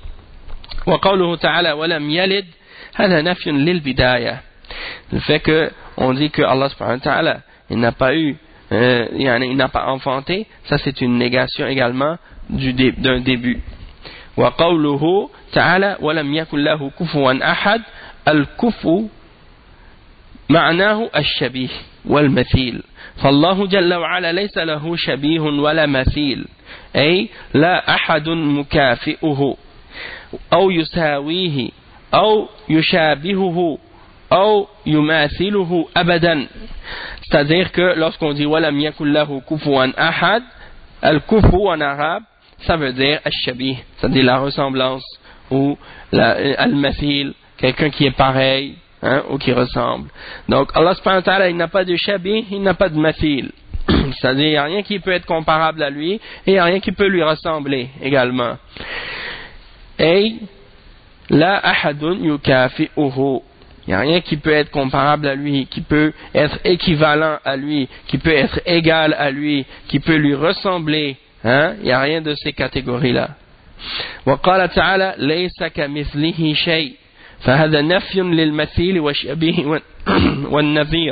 وقوله تعالى ولم يلد هذا نفي للبداية. Le fait que on dit que Allah subhanahu wa ta'ala il n'a pas eu euh, il n'a pas enfanté, ça c'est une négation également du dé, d'un début. Wa qawluhu ta'ala wa lam yakun lahu kufuwan ahad, al-kufu معناه الشبيه والمثيل فالله جل وعلا ليس له شبيه ولا مثيل أي لا أحد مكافئه أو يساويه أو يشابهه أو يماثله أبدا. C'est-à-dire que lorsqu'on dit ولم يكن له كفوا أحد, al-kufu en arabe ça veut dire al-shabih, c'est-à-dire la ressemblance ou la, al-mathil, quelqu'un qui est pareil, hein, ou qui ressemble. Donc Allah subhanahu wa ta'ala, il n'a pas de shabih, il n'a pas de mathil. C'est-à-dire il n'y a rien qui peut être comparable à lui et il n'y a rien qui peut lui ressembler également. Et la ahadun yukafi'uhu, il n'y a rien qui peut être comparable à lui, qui peut être équivalent à lui, qui peut être égal à lui, qui peut lui ressembler, hein? Il n'y a rien de ces catégories-là. وقال تعالى ليس كمثله شيء فهذا نفي للمثيل والشبيه والنظير.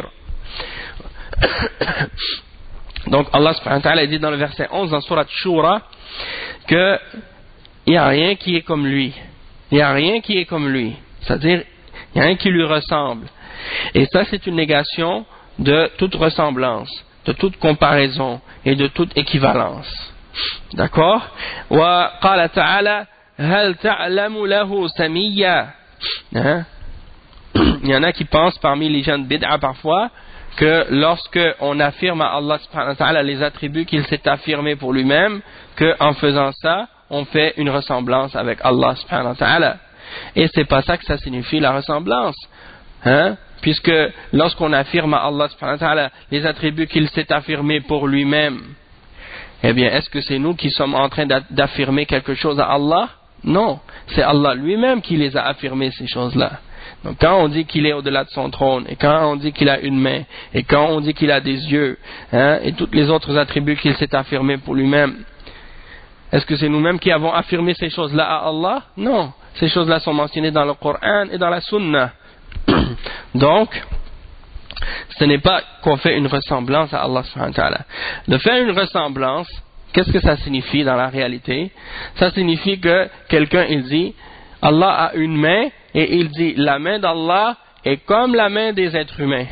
Donc Allah subhanahu wa ta'ala dit dans le verset onze dans Surat Shura que il n'y a rien qui est comme lui, il n'y a rien qui est comme lui, c'est-à-dire il n'y a rien qui lui ressemble. Et ça c'est une négation de toute ressemblance, de toute comparaison et de toute équivalence. D'accord? Wa qala ta'ala hal ta'lamu lahu samiyya. Hein? Il y en a qui pensent parmi les gens de bid'a parfois que lorsque on affirme à Allah subhanahu wa ta'ala les attributs qu'il s'est affirmé pour lui-même, qu'en faisant ça on fait une ressemblance avec Allah subhanahu wa ta'ala. Et c'est pas ça que ça signifie la ressemblance, hein? Puisque lorsqu'on affirme à Allah subhanahu wa ta'ala les attributs qu'il s'est affirmé pour lui-même, eh bien est-ce que c'est nous qui sommes en train d'affirmer quelque chose à Allah? Non, c'est Allah lui-même qui les a affirmés ces choses-là. Donc quand on dit qu'il est au-delà de son trône, et quand on dit qu'il a une main, et quand on dit qu'il a des yeux, hein, et tous les autres attributs qu'il s'est affirmés pour lui-même, est-ce que c'est nous-mêmes qui avons affirmé ces choses-là à Allah? Non, ces choses-là sont mentionnées dans le Coran et dans la Sunna. Donc, ce n'est pas qu'on fait une ressemblance à Allah subhanahu wa ta'ala. De faire une ressemblance, qu'est-ce que ça signifie dans la réalité? Ça signifie que quelqu'un il dit Allah a une main et il dit la main d'Allah est comme la main des êtres humains.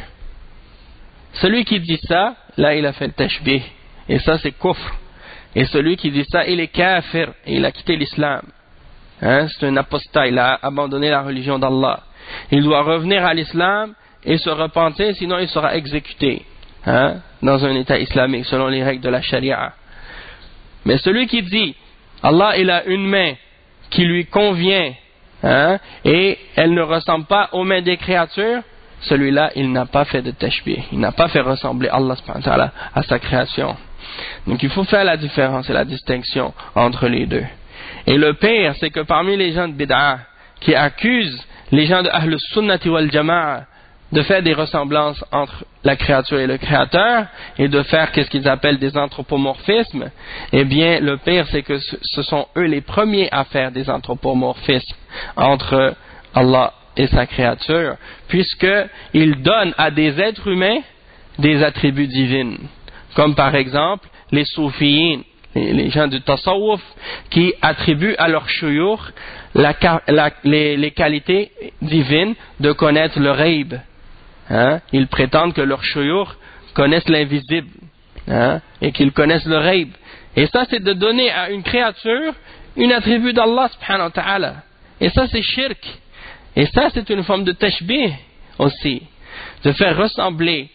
Celui qui dit ça, là il a fait le tashbih et ça c'est kufr. Et celui qui dit ça, il est kafir et il a quitté l'islam. Hein? C'est un apostat, il a abandonné la religion d'Allah. Il doit revenir à l'islam et se repentir, sinon il sera exécuté, hein? Dans un état islamique selon les règles de la charia. Mais celui qui dit Allah il a une main qui lui convient, hein, et elle ne ressemble pas aux mains des créatures, celui-là il n'a pas fait de tashbih, il n'a pas fait ressembler Allah subhanahu wa ta'ala à sa création. Donc il faut faire la différence et la distinction entre les deux. Et le pire c'est que parmi les gens de bid'a qui accusent les gens de Ahlus Sunnati wal Jama'a de faire des ressemblances entre la créature et le créateur et de faire qu'est-ce qu'ils appellent des anthropomorphismes, eh bien le pire c'est que ce sont eux les premiers à faire des anthropomorphismes entre Allah et sa créature, puisqu'ils donnent à des êtres humains des attributs divins, comme par exemple les soufiyins, les gens du tasawwuf, qui attribuent à leur shuyukh la, la, les, les qualités divines de connaître le ghaib. Hein? Ils prétendent que leurs shuyukh connaissent l'invisible, hein? Et qu'ils connaissent le ghaib. Et ça c'est de donner à une créature une attribut d'Allah subhanahu wa ta'ala. Et ça c'est shirk. Et ça c'est une forme de tashbih aussi, de faire ressembler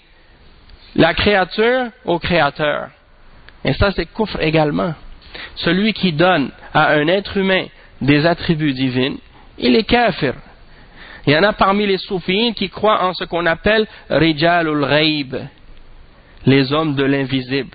la créature au créateur. Et ça c'est kufr également. Celui qui donne à un être humain des attributs divins, il est kafir. Il y en a parmi les soufis qui croient en ce qu'on appelle rijalul ghaib, les hommes de l'invisible.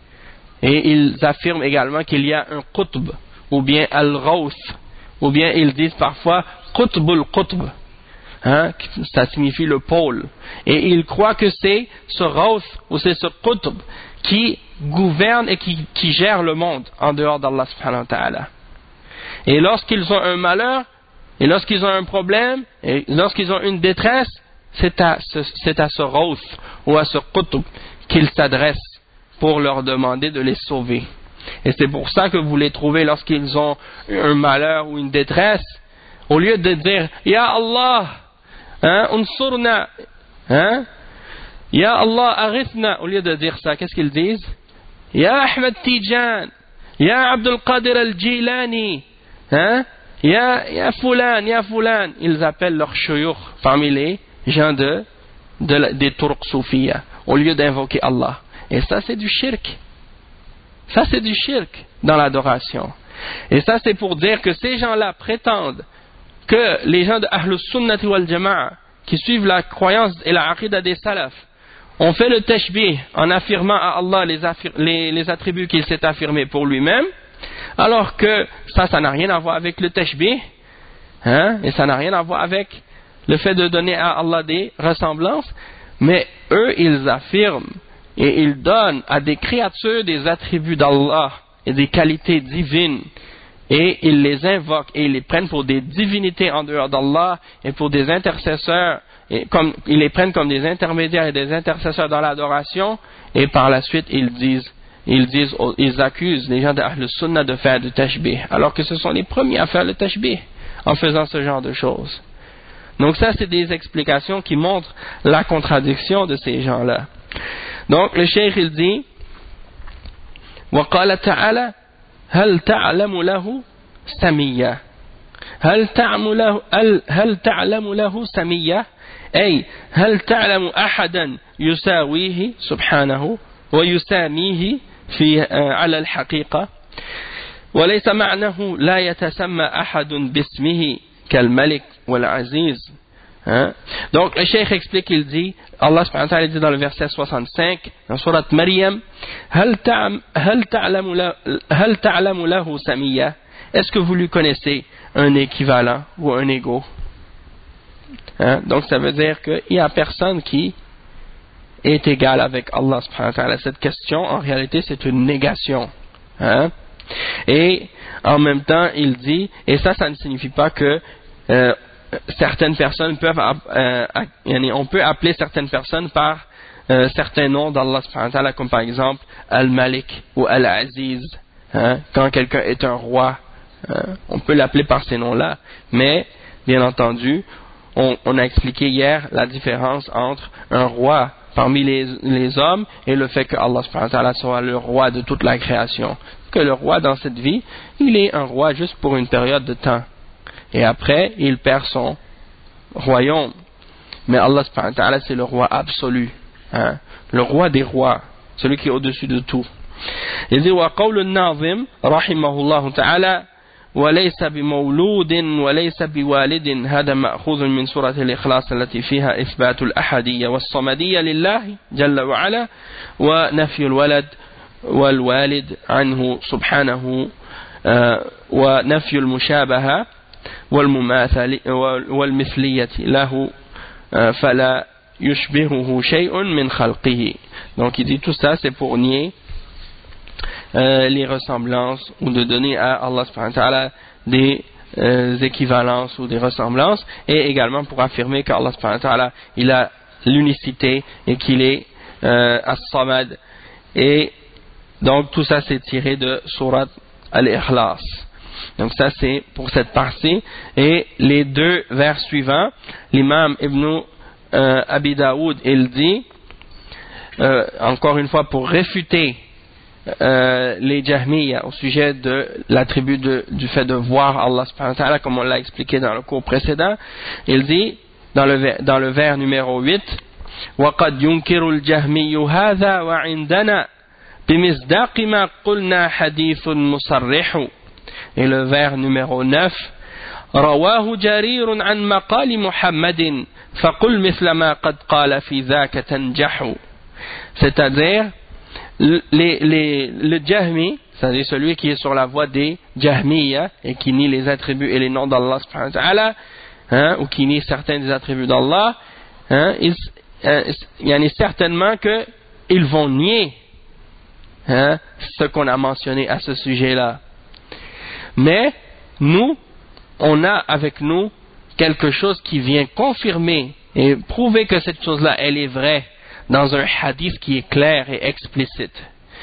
Et ils affirment également qu'il y a un qutb, ou bien al-ghawth, ou bien ils disent parfois qutbul qutb, hein, ça signifie le pôle. Et ils croient que c'est ce ghawth ou c'est ce qutb qui gouverne et qui, qui gère le monde en dehors d'Allah subhanahu wa ta'ala. Et lorsqu'ils ont un malheur, et lorsqu'ils ont un problème, et lorsqu'ils ont une détresse, c'est à ce, c'est à ce ghawth ou à ce qutb qu'ils s'adressent pour leur demander de les sauver. Et c'est pour ça que vous les trouvez lorsqu'ils ont un malheur ou une détresse, au lieu de dire Ya Allah, hein, unsurna, hein, Ya Allah arithna, au lieu de dire ça, qu'est-ce qu'ils disent? Ya Ahmed Tijan, Ya Abdul Qadir al-Jilani, hein, Ya, ya Fulan, Ya Fulan. Ils appellent leurs shuyukh parmi les gens de, de la, des Turks soufiyas, au lieu d'invoquer Allah. Et ça, c'est du shirk. Ça, c'est du shirk dans l'adoration. Et ça, c'est pour dire que ces gens-là prétendent que les gens de Ahlus Sunnati wal Jama'a, qui suivent la croyance et la aqidah des salafs, ont fait le tashbih en affirmant à Allah les, affir- les, les attributs qu'il s'est affirmés pour lui-même, alors que ça, ça n'a rien à voir avec le tashbih, hein, et ça n'a rien à voir avec le fait de donner à Allah des ressemblances, mais eux, ils affirment et ils donnent à des créatures des attributs d'Allah et des qualités divines, et ils les invoquent et ils les prennent pour des divinités en dehors d'Allah et pour des intercesseurs, et comme, ils les prennent comme des intermédiaires et des intercesseurs dans l'adoration, et par la suite ils disent, ils disent, ils accusent les gens de Ahl Sunnah de faire du tashbih, alors que ce sont les premiers à faire le tashbih en faisant ce genre de choses. Donc ça, c'est des explications qui montrent la contradiction de ces gens-là. Donc le cheikh il dit وقال تعالى هل تعلم له سميا هل تعلم له هل تعلم له سميا أي هل تعلم أحدا يساويه سبحانه ويساميه في على الحقيقة وليس معناه لا يتسمى أحد باسمه كالملك والعزيز. Hein? Donc le cheikh explique, il dit, Allah subhanahu wa ta'ala dit dans le verset soixante-cinq dans surat Maryam, هل تعلم له سميا, est-ce que vous lui connaissez un équivalent ou un égo? Hein? Donc ça veut dire qu'il n'y a personne qui est égal avec Allah subhanahu wa ta'ala. Cette question en réalité c'est une négation. Hein? Et en même temps il dit, et ça ça ne signifie pas que euh, certaines personnes peuvent, euh, on peut appeler certaines personnes par euh, certains noms d'Allah subhanahu wa ta'ala, comme par exemple Al-Malik ou Al-Aziz, hein, quand quelqu'un est un roi, hein, on peut l'appeler par ces noms-là, mais bien entendu on, on a expliqué hier la différence entre un roi parmi les, les hommes et le fait que Allah subhanahu wa ta'ala soit le roi de toute la création, que le roi dans cette vie il est un roi juste pour une période de temps. Et après, il perd son royaume. Mais Allah subhanahu wa ta'ala, c'est le roi absolu. Hein? Le roi des rois. Celui qui est au-dessus de tout. Il dit, وَقَوْلُ النَّاظِمِ رحمه الله تعالى وَلَيْسَ بِمَوْلُودٍ وَلَيْسَ بِوَالِدٍ هذا مأخوذ من سورة الإخلاص التي فيها إثبات الأحدية والصمدية لله جل وعلا ونفي الولد والوالد عنه سبحانه ونفي المشابهة والمثلية له فلا يشبهه شيء من خلقه. Donc il dit tout ça c'est pour nier euh, les ressemblances ou de donner à Allah subhanahu wa ta'ala des euh, équivalences ou des ressemblances, et également pour affirmer qu'Allah subhanahu wa ta'ala il a l'unicité et qu'il est euh, as-samad. Et donc tout ça c'est tiré de Surat Al-Ikhlas. Donc ça c'est pour cette partie. Et les deux vers suivants, l'imam Ibn euh, Abi Daoud il dit euh, encore une fois pour réfuter euh, les Jahmiya au sujet de l'attribut de, du fait de voir Allah subhanahu wa ta'ala, comme on l'a expliqué dans le cours précédent, il dit dans le, dans le vers numéro huit وَقَدْ يُنْكِرُ الْجَهْمِيُّ هَذَا وَعِنْدَنَا بِمِصْدَاقِ مَا قُلْنَا حَدِيثٌ مُصَرِّحٌ. Et le vers numéro neuf رواه جرير عن مقال محمد فقل مثل ما قد قال في ذاك تنجح. C'est-à-dire les, les, le Jahmi, c'est-à-dire celui qui est sur la voie des Jahmiya et qui nie les attributs et les noms d'Allah subhanahu wa ta'ala, hein, ou qui nie certains des attributs d'Allah, hein, il, euh, il y en a certainement que ils vont nier, hein, ce qu'on a mentionné à ce sujet-là. Mais nous, on a avec nous quelque chose qui vient confirmer et prouver que cette chose-là, elle est vraie dans un hadith qui est clair et explicite.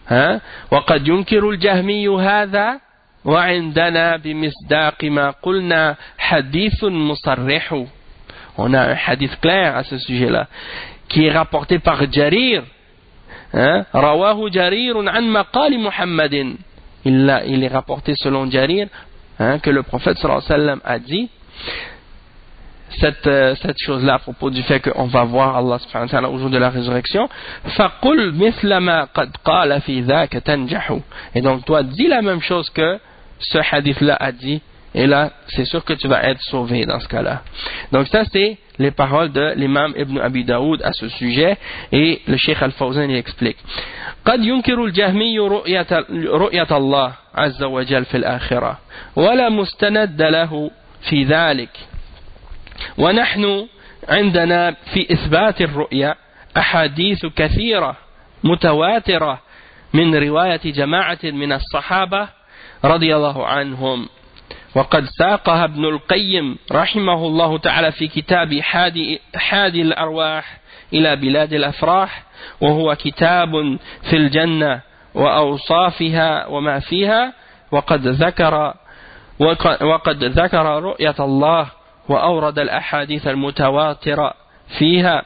hein, وقد ينكر الجهمي هذا وعندنا بمصداق ما قلنا حديث مصرح. On a un hadith clair à ce sujet-là qui est rapporté par Jarir, hein, رواه جرير عن مقال محمد. Il, a, il est rapporté selon Jarir, hein, que le prophète sallallahu alayhi wa sallam a dit cette, euh, cette chose-là à propos du fait qu'on va voir Allah subhanahu wa ta'ala au jour de la résurrection. فَقُلْ مِثْلَ مَا قَدْ قَالَ فِي ذَاكَ تَنْجَحُ. Et donc toi dis la même chose que ce hadith-là a dit, et là c'est sûr que tu vas être sauvé dans ce cas-là. Donc ça c'est les paroles de l'imam Ibn Abi Daoud à ce sujet, et le Cheikh Al-Fawzan il explique: قد ينكر الجهمي رؤية, رؤية الله عز وجل في الآخرة ولا مستند له في ذلك، ونحن عندنا في إثبات الرؤية أحاديث كثيرة متواترة من رواية جماعة من الصحابة رضي الله عنهم، وقد ساقها ابن القيم رحمه الله تعالى في كتاب حادي, حادي الأرواح إلى بلاد الأفراح، وهو كتاب في الجنة وأوصافها وما فيها، وقد ذكر وقد ذكر رؤية الله وأورد الأحاديث المتواترة فيها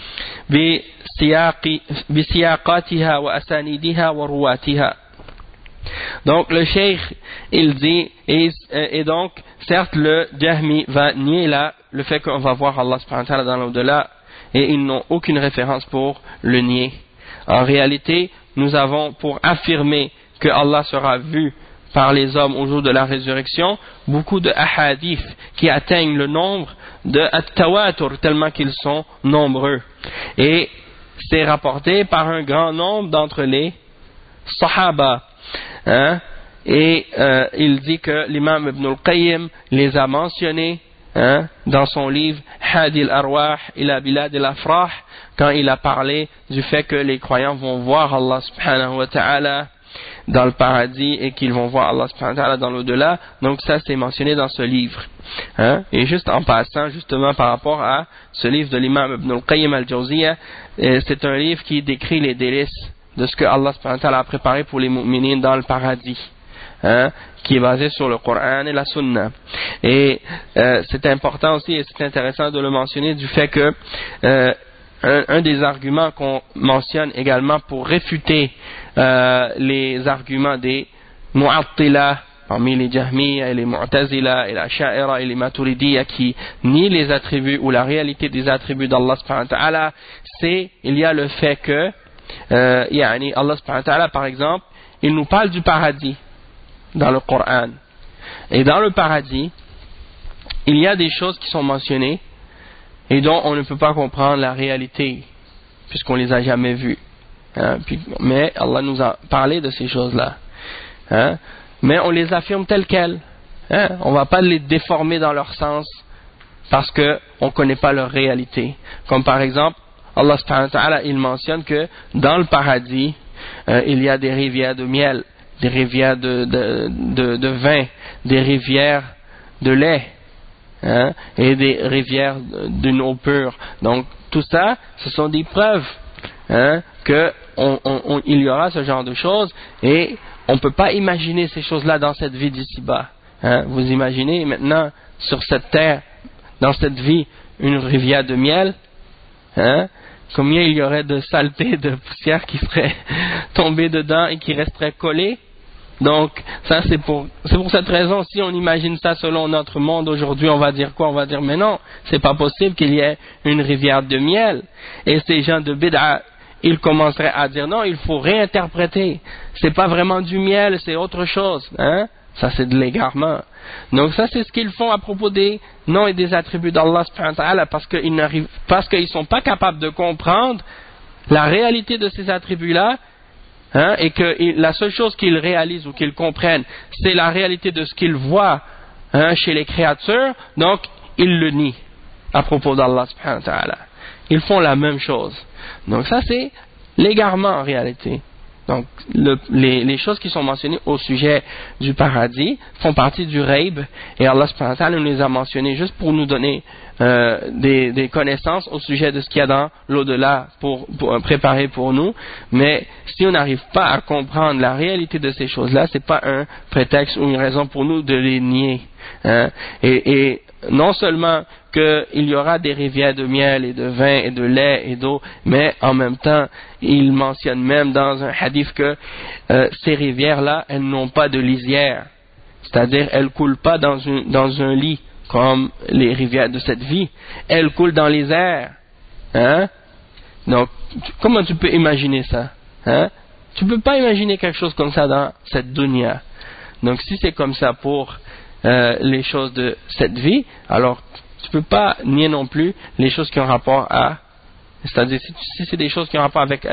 بسياق بسياقاتها وأسانيدها ورواتها. Donc le cheikh il dit, et, et donc certes le Jahmi va nier là le fait qu'on va voir Allah subhanahu wa ta'ala dans l'au-delà, et ils n'ont aucune référence pour le nier. En réalité, nous avons pour affirmer que Allah sera vu par les hommes au jour de la résurrection beaucoup de hadiths qui atteignent le nombre de at-tawatur, tellement qu'ils sont nombreux, et c'est rapporté par un grand nombre d'entre les sahaba, hein? Et euh, il dit que l'imam Ibn al-Qayyim les a mentionnés, hein, dans son livre Hadi al-Arwah ila Bilad al-Afrah, quand il a parlé du fait que les croyants vont voir Allah subhanahu wa ta'ala dans le paradis et qu'ils vont voir Allah subhanahu wa ta'ala dans l'au-delà. Donc ça c'est mentionné dans ce livre, hein? Et juste en passant justement par rapport à ce livre de l'imam Ibn al-Qayyim al-Jawziyya, c'est un livre qui décrit les délices de ce que Allah subhanahu wa ta'ala a préparé pour les mu'minins dans le paradis, hein, qui est basé sur le Coran et la Sunna. Et euh, c'est important aussi, et c'est intéressant de le mentionner, du fait que euh, un, un des arguments qu'on mentionne également pour réfuter euh, les arguments des Mu'attila parmi les Jahmiya et les Mu'tazila et les Asha'ira et les Maturidiyya qui nient les attributs ou la réalité des attributs d'Allah subhanahu wa ta'ala, c'est il y a le fait que euh, yani Allah subhanahu wa ta'ala par exemple il nous parle du paradis dans le Coran, et dans le paradis il y a des choses qui sont mentionnées et dont on ne peut pas comprendre la réalité puisqu'on les a jamais vues, hein, puis, mais Allah nous a parlé de ces choses là, hein, mais on les affirme telles quelles, hein, on ne va pas les déformer dans leur sens parce qu'on ne connaît pas leur réalité. Comme par exemple Allah subhanahu wa ta'ala il mentionne que dans le paradis euh, il y a des rivières de miel, des rivières de, de, de, de vin, des rivières de lait, hein, et des rivières d'une eau pure. Donc tout ça, ce sont des preuves, hein, que on, on, on, il y aura ce genre de choses, et on ne peut pas imaginer ces choses-là dans cette vie d'ici-bas, hein. Vous imaginez maintenant sur cette terre, dans cette vie, une rivière de miel, hein, combien il y aurait de saleté, de poussière qui serait tombée dedans et qui resterait collée. Donc ça c'est pour c'est pour cette raison, si on imagine ça selon notre monde aujourd'hui, on va dire quoi? On va dire mais non, c'est pas possible qu'il y ait une rivière de miel. Et ces gens de bid'a, ils commenceraient à dire non, il faut réinterpréter, c'est pas vraiment du miel, c'est autre chose, hein? Ça c'est de l'égarement. Donc ça c'est ce qu'ils font à propos des noms et des attributs d'Allah subhanahu wa ta'ala, parce qu'ils n'arrivent, parce qu'ils sont pas capables de comprendre la réalité de ces attributs-là, hein, et que la seule chose qu'ils réalisent ou qu'ils comprennent, c'est la réalité de ce qu'ils voient, hein, chez les créatures. Donc ils le nient à propos d'Allah subhanahu wa ta'ala. Ils font la même chose. Donc ça c'est l'égarement en réalité. Donc, le, les, les choses qui sont mentionnées au sujet du paradis font partie du Ghaib, et Allah subhanahu wa ta'ala nous les a mentionnées juste pour nous donner euh, des, des connaissances au sujet de ce qu'il y a dans l'au-delà pour, pour euh, préparer pour nous. Mais si on n'arrive pas à comprendre la réalité de ces choses-là, c'est pas un prétexte ou une raison pour nous de les nier. Hein? Et, et non seulement qu'il y aura des rivières de miel et de vin et de lait et d'eau, mais en même temps, il mentionne même dans un hadith que euh, ces rivières-là, elles n'ont pas de lisière, c'est-à-dire elles coulent pas dans, une, dans un lit comme les rivières de cette vie, elles coulent dans les airs. Hein? Donc, comment tu peux imaginer ça? Hein? Tu peux pas imaginer quelque chose comme ça dans cette dunya. Donc, si c'est comme ça pour euh, les choses de cette vie, alors tu peux pas nier non plus les choses qui ont rapport à, c'est-à-dire si, si c'est des choses qui ont rapport avec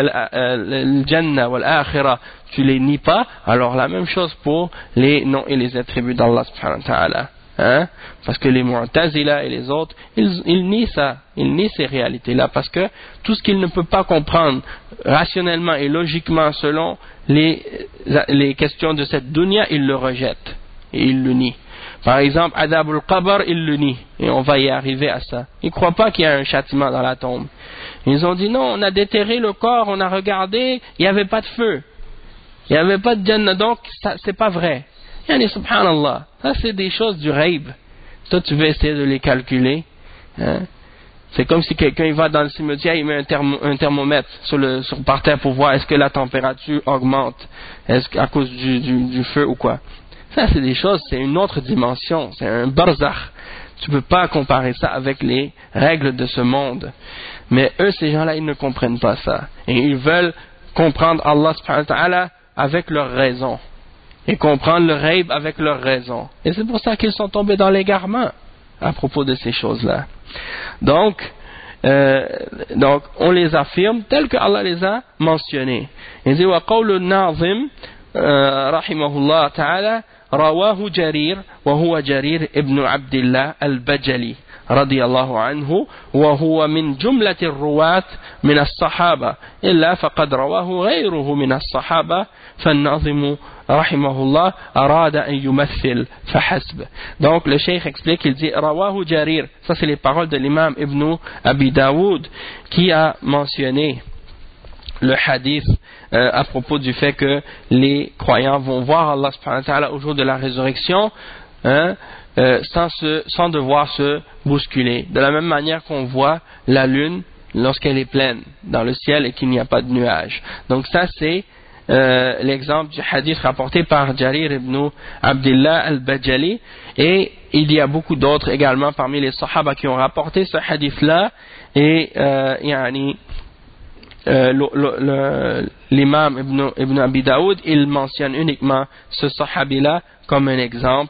le Jannah ou l'Akhirah, tu les nies pas, alors la même chose pour les noms et les attributs d'Allah subhanahu wa ta'ala. Hein? Parce que les Mu'tazila et les autres, ils, ils nient ça, ils nient ces réalités-là, parce que tout ce qu'ils ne peuvent pas comprendre rationnellement et logiquement selon les, les questions de cette dunya, ils le rejettent et ils le nient. Par exemple, Adab al-Qabr, ils le nient, et on va y arriver à ça. Ils ne croient pas qu'il y a un châtiment dans la tombe. Ils ont dit non, on a déterré le corps, on a regardé, il n'y avait pas de feu, il n'y avait pas de Jannah, donc ça, c'est pas vrai. Yani, subhanallah, ça c'est des choses du Ghaib. Toi tu veux essayer de les calculer. Hein? C'est comme si quelqu'un il va dans le cimetière, il met un, thermo, un thermomètre sur le, sur, par terre pour voir est-ce que la température augmente, est-ce qu'à cause du, du, du feu ou quoi. Ça c'est des choses, c'est une autre dimension, c'est un barzakh. Tu peux pas comparer ça avec les règles de ce monde. Mais eux, ces gens-là, ils ne comprennent pas ça. Et ils veulent comprendre Allah subhanahu wa ta'ala avec leur raison. Et comprendre le Ghaib avec leur raison. Et c'est pour ça qu'ils sont tombés dans l'égarement à propos de ces choses-là. Donc, euh, donc on les affirme tels que Allah les a mentionnés. Il dit wa qawlu an-nazim rahimahullah ta'ala rawahu Jarir wa huwa Jarir ibn Abdillah al-Bajali رضي الله عنه وهو من جملة الرواة من الصحابة إلا فقد رواه غيره من الصحابة فالناظم رحمه الله أراد أن يمثل فحسب. Donc le cheikh explique, il dit رواه جرير, ça c'est les paroles de l'imam Ibn Abi Daoud qui a mentionné le hadith euh, à propos du fait que les croyants vont voir Allah subhanahu wa ta'ala au jour de la résurrection, hein, Euh, sans, se, sans devoir se bousculer. De la même manière qu'on voit la lune lorsqu'elle est pleine dans le ciel et qu'il n'y a pas de nuages. Donc ça c'est euh, l'exemple du hadith rapporté par Jarir ibn Abdillah al-Bajali, et il y a beaucoup d'autres également parmi les sahaba qui ont rapporté ce hadith-là, et euh, yani, euh, le, le, le, l'imam ibn, ibn Abi Daoud, il mentionne uniquement ce sahabi-là comme un exemple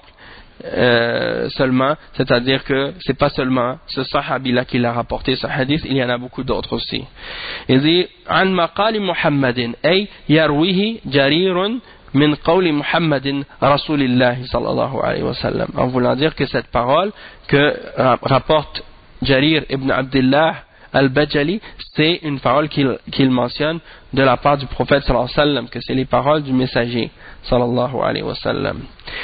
Euh, seulement, c'est-à-dire que c'est pas seulement ce sahabi-là qui l'a rapporté ce hadith, il y en a beaucoup d'autres aussi. Il dit عن مقال محمد أي يرويه جرير من قول محمد رسول الله صلى الله عليه وسلم, en voulant dire que cette parole que rapporte Jarir ibn Abdillah al-Bajali, c'est une parole qu'il, qu'il mentionne de la part du prophète sallallahu alayhi wa sallam, que c'est les paroles du messager sallallahu alayhi wa sallam.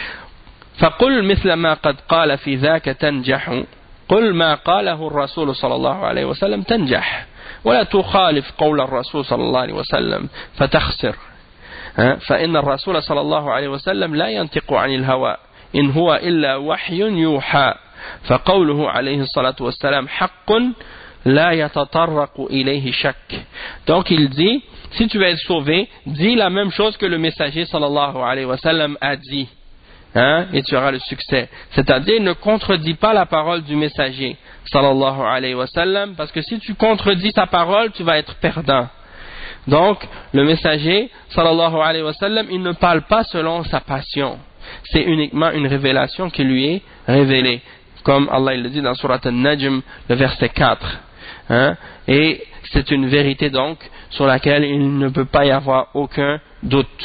فقل مثل ما قد قال في ذاك تنجح قل ما قاله الرسول صلى الله عليه وسلم تنجح ولا تخالف قول الرسول صلى الله عليه وسلم فتخسر فإن الرسول صلى الله عليه وسلم لا ينطق عن الهوى إن هو إلا وحي يوحى فقوله عليه الصلاة والسلام حق لا يتطرق إليه شك. Donc il dit, si tu veux être sauvé, dis la même chose que le messager sallallahu alayhi wa sallam a dit. Hein, et tu auras le succès. C'est-à-dire, ne contredis pas la parole du messager sallallahu alayhi wa sallam, parce que si tu contredis sa parole, tu vas être perdant. Donc, le messager sallallahu alayhi wa sallam, il ne parle pas selon sa passion. C'est uniquement une révélation qui lui est révélée, comme Allah il le dit dans Surat An-Najm, le verset quatre. Hein, et c'est une vérité donc sur laquelle il ne peut pas y avoir aucun doute.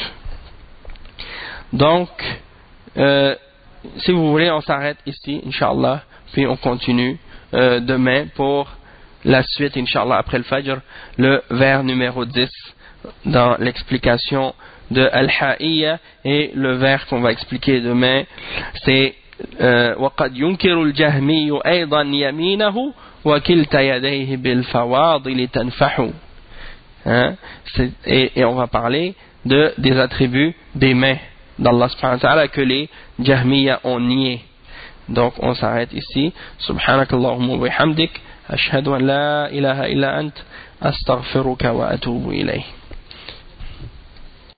Donc, Euh, si vous voulez, on s'arrête ici, Inch'Allah, puis on continue euh, demain pour la suite, Inch'Allah, après le Fajr, le vers numéro dix dans l'explication de Al-Ha'iyya, et le vers qu'on va expliquer demain, c'est وَقَدْ يُنْكِرُ الْجَهْمِيُّ أَيْضًا يَمِينَهُ وَكِلْتَ يَدَيْهِ بِالْفَوَاضِلِ تَنْفَحُ. Hein? Et, et on va parler de, des attributs des mains d'Allah subhanahu wa ta'ala que les Jahmiya ont nié. Donc on s'arrête ici. Subhanakallahumma wa bihamdik, ashhadu an la ilaha illa ant, astaghfiruka wa atubu ilayh.